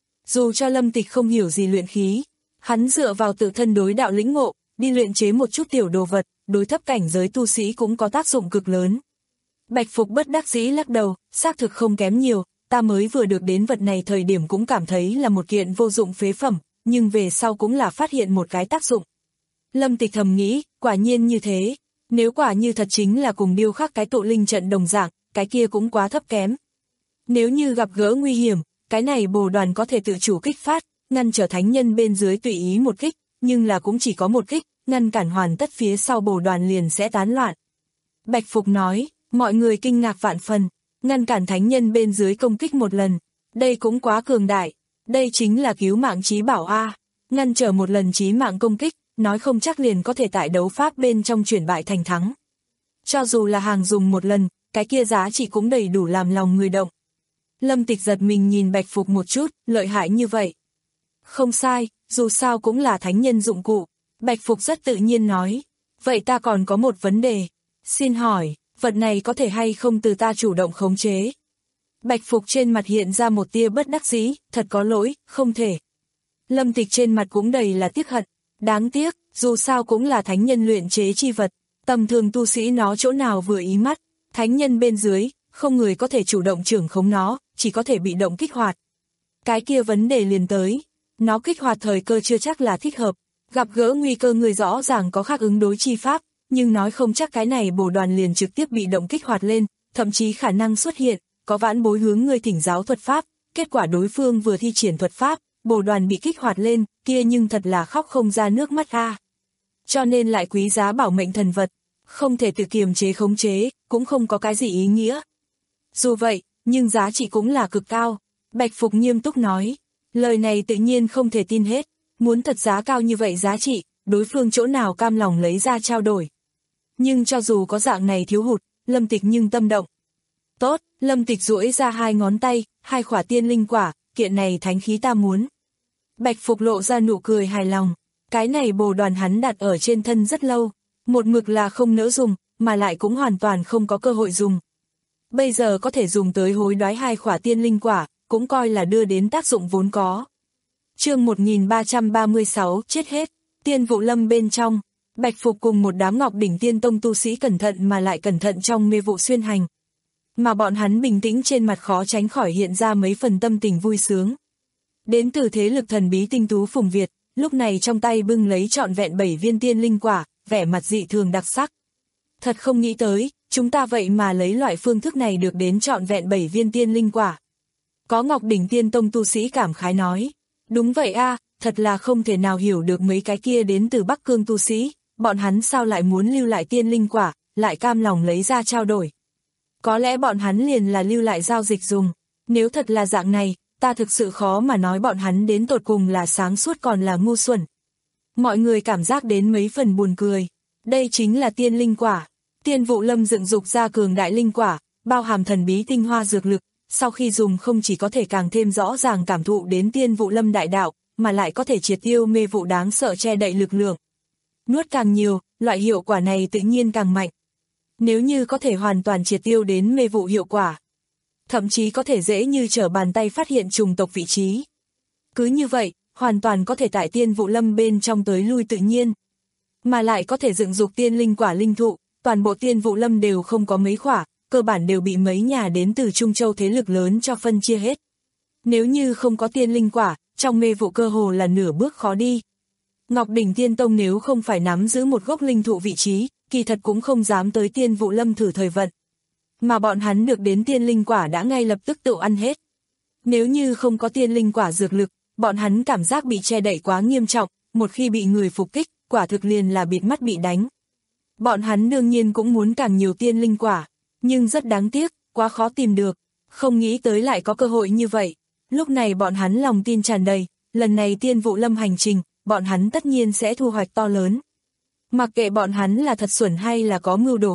Dù cho Lâm Tịch không hiểu gì luyện khí, hắn dựa vào tự thân đối đạo lĩnh ngộ, đi luyện chế một chút tiểu đồ vật, đối thấp cảnh giới tu sĩ cũng có tác dụng cực lớn. Bạch Phục bất đắc dĩ lắc đầu, xác thực không kém nhiều, ta mới vừa được đến vật này thời điểm cũng cảm thấy là một kiện vô dụng phế phẩm, nhưng về sau cũng là phát hiện một cái tác dụng. Lâm Tịch thầm nghĩ, quả nhiên như thế, nếu quả như thật chính là cùng điêu khắc cái tụ linh trận đồng dạng, cái kia cũng quá thấp kém. Nếu như gặp gỡ nguy hiểm, cái này bồ đoàn có thể tự chủ kích phát, ngăn trở thánh nhân bên dưới tùy ý một kích, nhưng là cũng chỉ có một kích, ngăn cản hoàn tất phía sau bồ đoàn liền sẽ tán loạn. Bạch Phục nói, mọi người kinh ngạc vạn phần, ngăn cản thánh nhân bên dưới công kích một lần, đây cũng quá cường đại, đây chính là cứu mạng chí bảo a, ngăn trở một lần chí mạng công kích, nói không chắc liền có thể tại đấu pháp bên trong chuyển bại thành thắng. Cho dù là hàng dùng một lần, cái kia giá trị cũng đầy đủ làm lòng người động. Lâm Tịch giật mình nhìn Bạch Phục một chút, lợi hại như vậy. Không sai, dù sao cũng là thánh nhân dụng cụ. Bạch Phục rất tự nhiên nói. Vậy ta còn có một vấn đề. Xin hỏi, vật này có thể hay không từ ta chủ động khống chế? Bạch Phục trên mặt hiện ra một tia bất đắc dĩ, thật có lỗi, không thể. Lâm Tịch trên mặt cũng đầy là tiếc hận. Đáng tiếc, dù sao cũng là thánh nhân luyện chế chi vật. Tầm thường tu sĩ nó chỗ nào vừa ý mắt. Thánh nhân bên dưới, không người có thể chủ động trưởng khống nó, chỉ có thể bị động kích hoạt. Cái kia vấn đề liền tới. Nó kích hoạt thời cơ chưa chắc là thích hợp. Gặp gỡ nguy cơ người rõ ràng có khác ứng đối chi pháp, nhưng nói không chắc cái này bồ đoàn liền trực tiếp bị động kích hoạt lên, thậm chí khả năng xuất hiện, có vãn bối hướng người thỉnh giáo thuật pháp, kết quả đối phương vừa thi triển thuật pháp, bồ đoàn bị kích hoạt lên, kia nhưng thật là khóc không ra nước mắt a. Cho nên lại quý giá bảo mệnh thần vật, không thể tự kiềm chế khống chế, cũng không có cái gì ý nghĩa. Dù vậy, nhưng giá trị cũng là cực cao. Bạch Phục nghiêm túc nói, lời này tự nhiên không thể tin hết, muốn thật giá cao như vậy giá trị, đối phương chỗ nào cam lòng lấy ra trao đổi. Nhưng cho dù có dạng này thiếu hụt, Lâm Tịch nhưng tâm động. Tốt, Lâm Tịch duỗi ra hai ngón tay, hai khỏa tiên linh quả, kiện này thánh khí ta muốn. Bạch Phục lộ ra nụ cười hài lòng, cái này bồ đoàn hắn đặt ở trên thân rất lâu, một mực là không nỡ dùng, mà lại cũng hoàn toàn không có cơ hội dùng. Bây giờ có thể dùng tới hối đoái hai khỏa tiên linh quả, cũng coi là đưa đến tác dụng vốn có. Chương một nghìn ba trăm ba mươi sáu, chết hết. Tiên Vụ Lâm bên trong, Bạch Phục cùng một đám Ngọc Đỉnh Tiên Tông tu sĩ cẩn thận mà lại cẩn thận trong mê vụ xuyên hành. Mà bọn hắn bình tĩnh trên mặt khó tránh khỏi hiện ra mấy phần tâm tình vui sướng. Đến từ thế lực thần bí tinh tú Phùng Việt, lúc này trong tay bưng lấy trọn vẹn bảy viên tiên linh quả, vẻ mặt dị thường đặc sắc. Thật không nghĩ tới, chúng ta vậy mà lấy loại phương thức này được đến trọn vẹn bảy viên tiên linh quả. Có Ngọc Đỉnh Tiên Tông tu sĩ cảm khái nói, đúng vậy a, thật là không thể nào hiểu được mấy cái kia đến từ Bắc Cương tu sĩ, bọn hắn sao lại muốn lưu lại tiên linh quả, lại cam lòng lấy ra trao đổi. Có lẽ bọn hắn liền là lưu lại giao dịch dùng, nếu thật là dạng này, ta thực sự khó mà nói bọn hắn đến tột cùng là sáng suốt còn là ngu xuẩn. Mọi người cảm giác đến mấy phần buồn cười, đây chính là tiên linh quả. Tiên Vụ Lâm dựng dục ra cường đại linh quả, bao hàm thần bí tinh hoa dược lực, sau khi dùng không chỉ có thể càng thêm rõ ràng cảm thụ đến Tiên Vụ Lâm đại đạo, mà lại có thể triệt tiêu mê vụ đáng sợ che đậy lực lượng. Nuốt càng nhiều, loại hiệu quả này tự nhiên càng mạnh. Nếu như có thể hoàn toàn triệt tiêu đến mê vụ hiệu quả, thậm chí có thể dễ như trở bàn tay phát hiện trùng tộc vị trí. Cứ như vậy, hoàn toàn có thể tại Tiên Vụ Lâm bên trong tới lui tự nhiên, mà lại có thể dựng dục tiên linh quả linh thụ. Toàn bộ Tiên Vụ Lâm đều không có mấy khỏa, cơ bản đều bị mấy nhà đến từ Trung Châu thế lực lớn cho phân chia hết. Nếu như không có tiên linh quả, trong mê vụ cơ hồ là nửa bước khó đi. Ngọc Đỉnh Tiên Tông nếu không phải nắm giữ một gốc linh thụ vị trí, kỳ thật cũng không dám tới Tiên Vụ Lâm thử thời vận. Mà bọn hắn được đến tiên linh quả đã ngay lập tức tự ăn hết. Nếu như không có tiên linh quả dược lực, bọn hắn cảm giác bị che đậy quá nghiêm trọng, một khi bị người phục kích, quả thực liền là bịt mắt bị đánh. Bọn hắn đương nhiên cũng muốn càng nhiều tiên linh quả, nhưng rất đáng tiếc, quá khó tìm được, không nghĩ tới lại có cơ hội như vậy. Lúc này bọn hắn lòng tin tràn đầy, lần này Tiên Vụ Lâm hành trình, bọn hắn tất nhiên sẽ thu hoạch to lớn. Mặc kệ bọn hắn là thật xuẩn hay là có mưu đồ khác,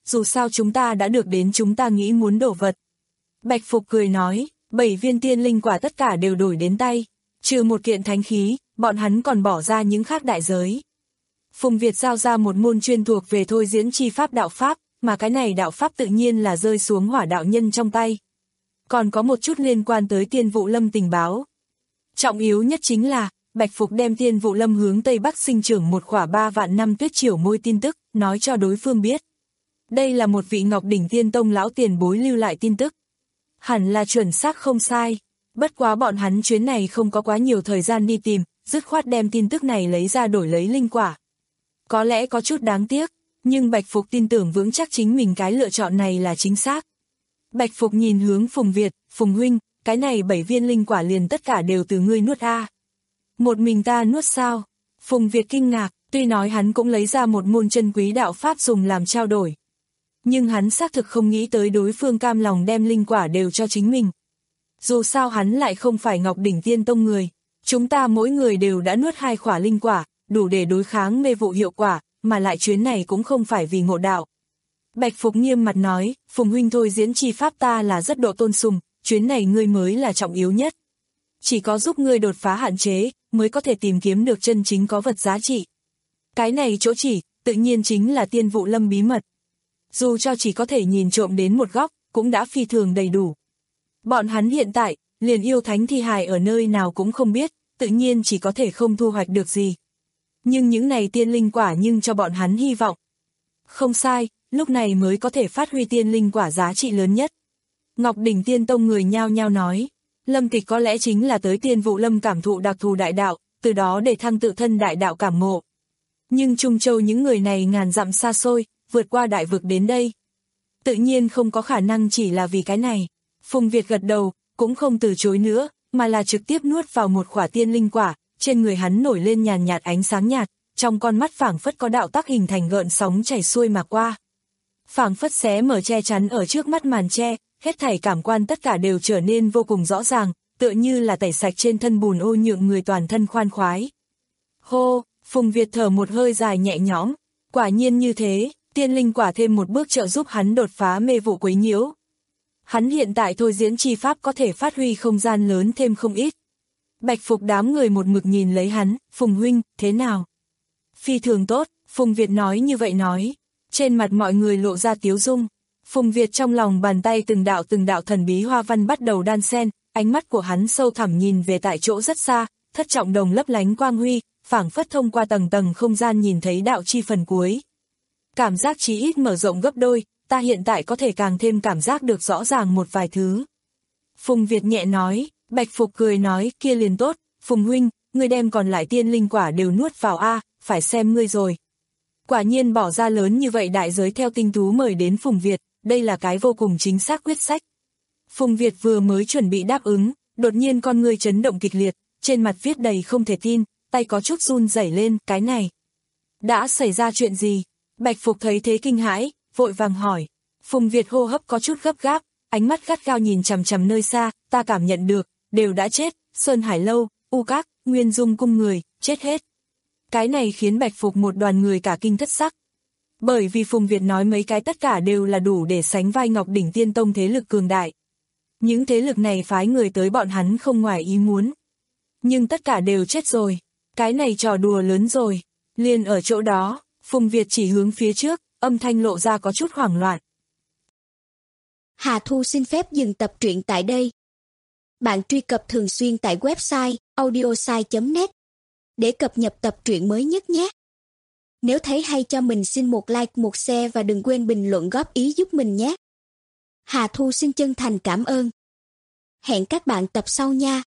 dù sao chúng ta đã được đến chúng ta nghĩ muốn đổ vật. Bạch Phục cười nói, bảy viên tiên linh quả tất cả đều đổi đến tay, trừ một kiện thánh khí, bọn hắn còn bỏ ra những khác đại giới. Phùng Việt giao ra một môn chuyên thuộc về thôi diễn chi pháp đạo pháp, mà cái này đạo pháp tự nhiên là rơi xuống hỏa đạo nhân trong tay. Còn có một chút liên quan tới Tiên Vụ Lâm tình báo. Trọng yếu nhất chính là, Bạch Phục đem Tiên Vụ Lâm hướng Tây Bắc sinh trưởng một khỏa ba vạn năm tuyết triểu môi tin tức, nói cho đối phương biết. Đây là một vị Ngọc Đỉnh Tiên Tông lão tiền bối lưu lại tin tức. Hẳn là chuẩn xác không sai, bất quá bọn hắn chuyến này không có quá nhiều thời gian đi tìm, dứt khoát đem tin tức này lấy ra đổi lấy linh quả. Có lẽ có chút đáng tiếc, nhưng Bạch Phục tin tưởng vững chắc chính mình cái lựa chọn này là chính xác. Bạch Phục nhìn hướng Phùng Việt, Phùng huynh, cái này bảy viên linh quả liền tất cả đều từ ngươi nuốt a. Một mình ta nuốt sao? Phùng Việt kinh ngạc, tuy nói hắn cũng lấy ra một môn chân quý đạo pháp dùng làm trao đổi. Nhưng hắn xác thực không nghĩ tới đối phương cam lòng đem linh quả đều cho chính mình. Dù sao hắn lại không phải Ngọc Đỉnh Tiên Tông người, chúng ta mỗi người đều đã nuốt hai khỏa linh quả, đủ để đối kháng mê vụ hiệu quả, mà lại chuyến này cũng không phải vì ngộ đạo. Bạch Phục nghiêm mặt nói, Phùng huynh thôi diễn chi pháp ta là rất độ tôn sùng, chuyến này ngươi mới là trọng yếu nhất. Chỉ có giúp ngươi đột phá hạn chế, mới có thể tìm kiếm được chân chính có vật giá trị. Cái này chỗ chỉ, tự nhiên chính là Tiên Vụ Lâm bí mật. Dù cho chỉ có thể nhìn trộm đến một góc, cũng đã phi thường đầy đủ. Bọn hắn hiện tại, liền yêu thánh thi hài ở nơi nào cũng không biết, tự nhiên chỉ có thể không thu hoạch được gì. Nhưng những này tiên linh quả nhưng cho bọn hắn hy vọng. Không sai, lúc này mới có thể phát huy tiên linh quả giá trị lớn nhất. Ngọc Đỉnh Tiên Tông người nhao nhao nói, Lâm Tịch có lẽ chính là tới Tiên Vụ Lâm cảm thụ đặc thù đại đạo, từ đó để thăng tự thân đại đạo cảm ngộ. Nhưng Trung Châu những người này ngàn dặm xa xôi, vượt qua đại vực đến đây. Tự nhiên không có khả năng chỉ là vì cái này. Phùng Việt gật đầu, cũng không từ chối nữa, mà là trực tiếp nuốt vào một khỏa tiên linh quả, trên người hắn nổi lên nhàn nhạt ánh sáng nhạt, trong con mắt phảng phất có đạo tắc hình thành gợn sóng chảy xuôi mà qua. Phảng phất xé mở che chắn ở trước mắt màn che, hết thảy cảm quan tất cả đều trở nên vô cùng rõ ràng, tựa như là tẩy sạch trên thân bùn ô nhượng người toàn thân khoan khoái. Hô, Phùng Việt thở một hơi dài nhẹ nhõm, quả nhiên như thế, tiên linh quả thêm một bước trợ giúp hắn đột phá mê vụ quấy nhiễu. Hắn hiện tại thôi diễn chi pháp có thể phát huy không gian lớn thêm không ít. Bạch Phục đám người một mực nhìn lấy hắn, Phùng huynh, thế nào? Phi thường tốt, Phùng Việt nói như vậy nói. Trên mặt mọi người lộ ra tiếu dung. Phùng Việt trong lòng bàn tay từng đạo từng đạo thần bí hoa văn bắt đầu đan xen, ánh mắt của hắn sâu thẳm nhìn về tại chỗ rất xa, thất trọng đồng lấp lánh quang huy, phảng phất thông qua tầng tầng không gian nhìn thấy đạo chi phần cuối. Cảm giác chí ít mở rộng gấp đôi, ta hiện tại có thể càng thêm cảm giác được rõ ràng một vài thứ. Phùng Việt nhẹ nói, Bạch Phục cười nói, kia liền tốt, Phùng huynh, ngươi đem còn lại tiên linh quả đều nuốt vào a, phải xem ngươi rồi. Quả nhiên bỏ ra lớn như vậy đại giới theo tinh tú mời đến Phùng Việt, đây là cái vô cùng chính xác quyết sách. Phùng Việt vừa mới chuẩn bị đáp ứng, đột nhiên con ngươi chấn động kịch liệt, trên mặt viết đầy không thể tin, tay có chút run rẩy lên, cái này. Đã xảy ra chuyện gì? Bạch Phục thấy thế kinh hãi, vội vàng hỏi. Phùng Việt hô hấp có chút gấp gáp, ánh mắt gắt gao nhìn chằm chằm nơi xa, ta cảm nhận được, đều đã chết, Sơn Hải Lâu, U Các, Nguyên Dung cung người, chết hết. Cái này khiến Bạch Phục một đoàn người cả kinh thất sắc. Bởi vì Phùng Việt nói mấy cái tất cả đều là đủ để sánh vai Ngọc Đỉnh Tiên Tông thế lực cường đại. Những thế lực này phái người tới bọn hắn không ngoài ý muốn. Nhưng tất cả đều chết rồi. Cái này trò đùa lớn rồi. Liền ở chỗ đó, Phùng Việt chỉ hướng phía trước, âm thanh lộ ra có chút hoảng loạn. Hà Thu xin phép dừng tập truyện tại đây. Bạn truy cập thường xuyên tại website audiosai chấm net để cập nhật tập truyện mới nhất nhé. Nếu thấy hay cho mình xin một like, một share và đừng quên bình luận góp ý giúp mình nhé. Hà Thu xin chân thành cảm ơn. Hẹn các bạn tập sau nha.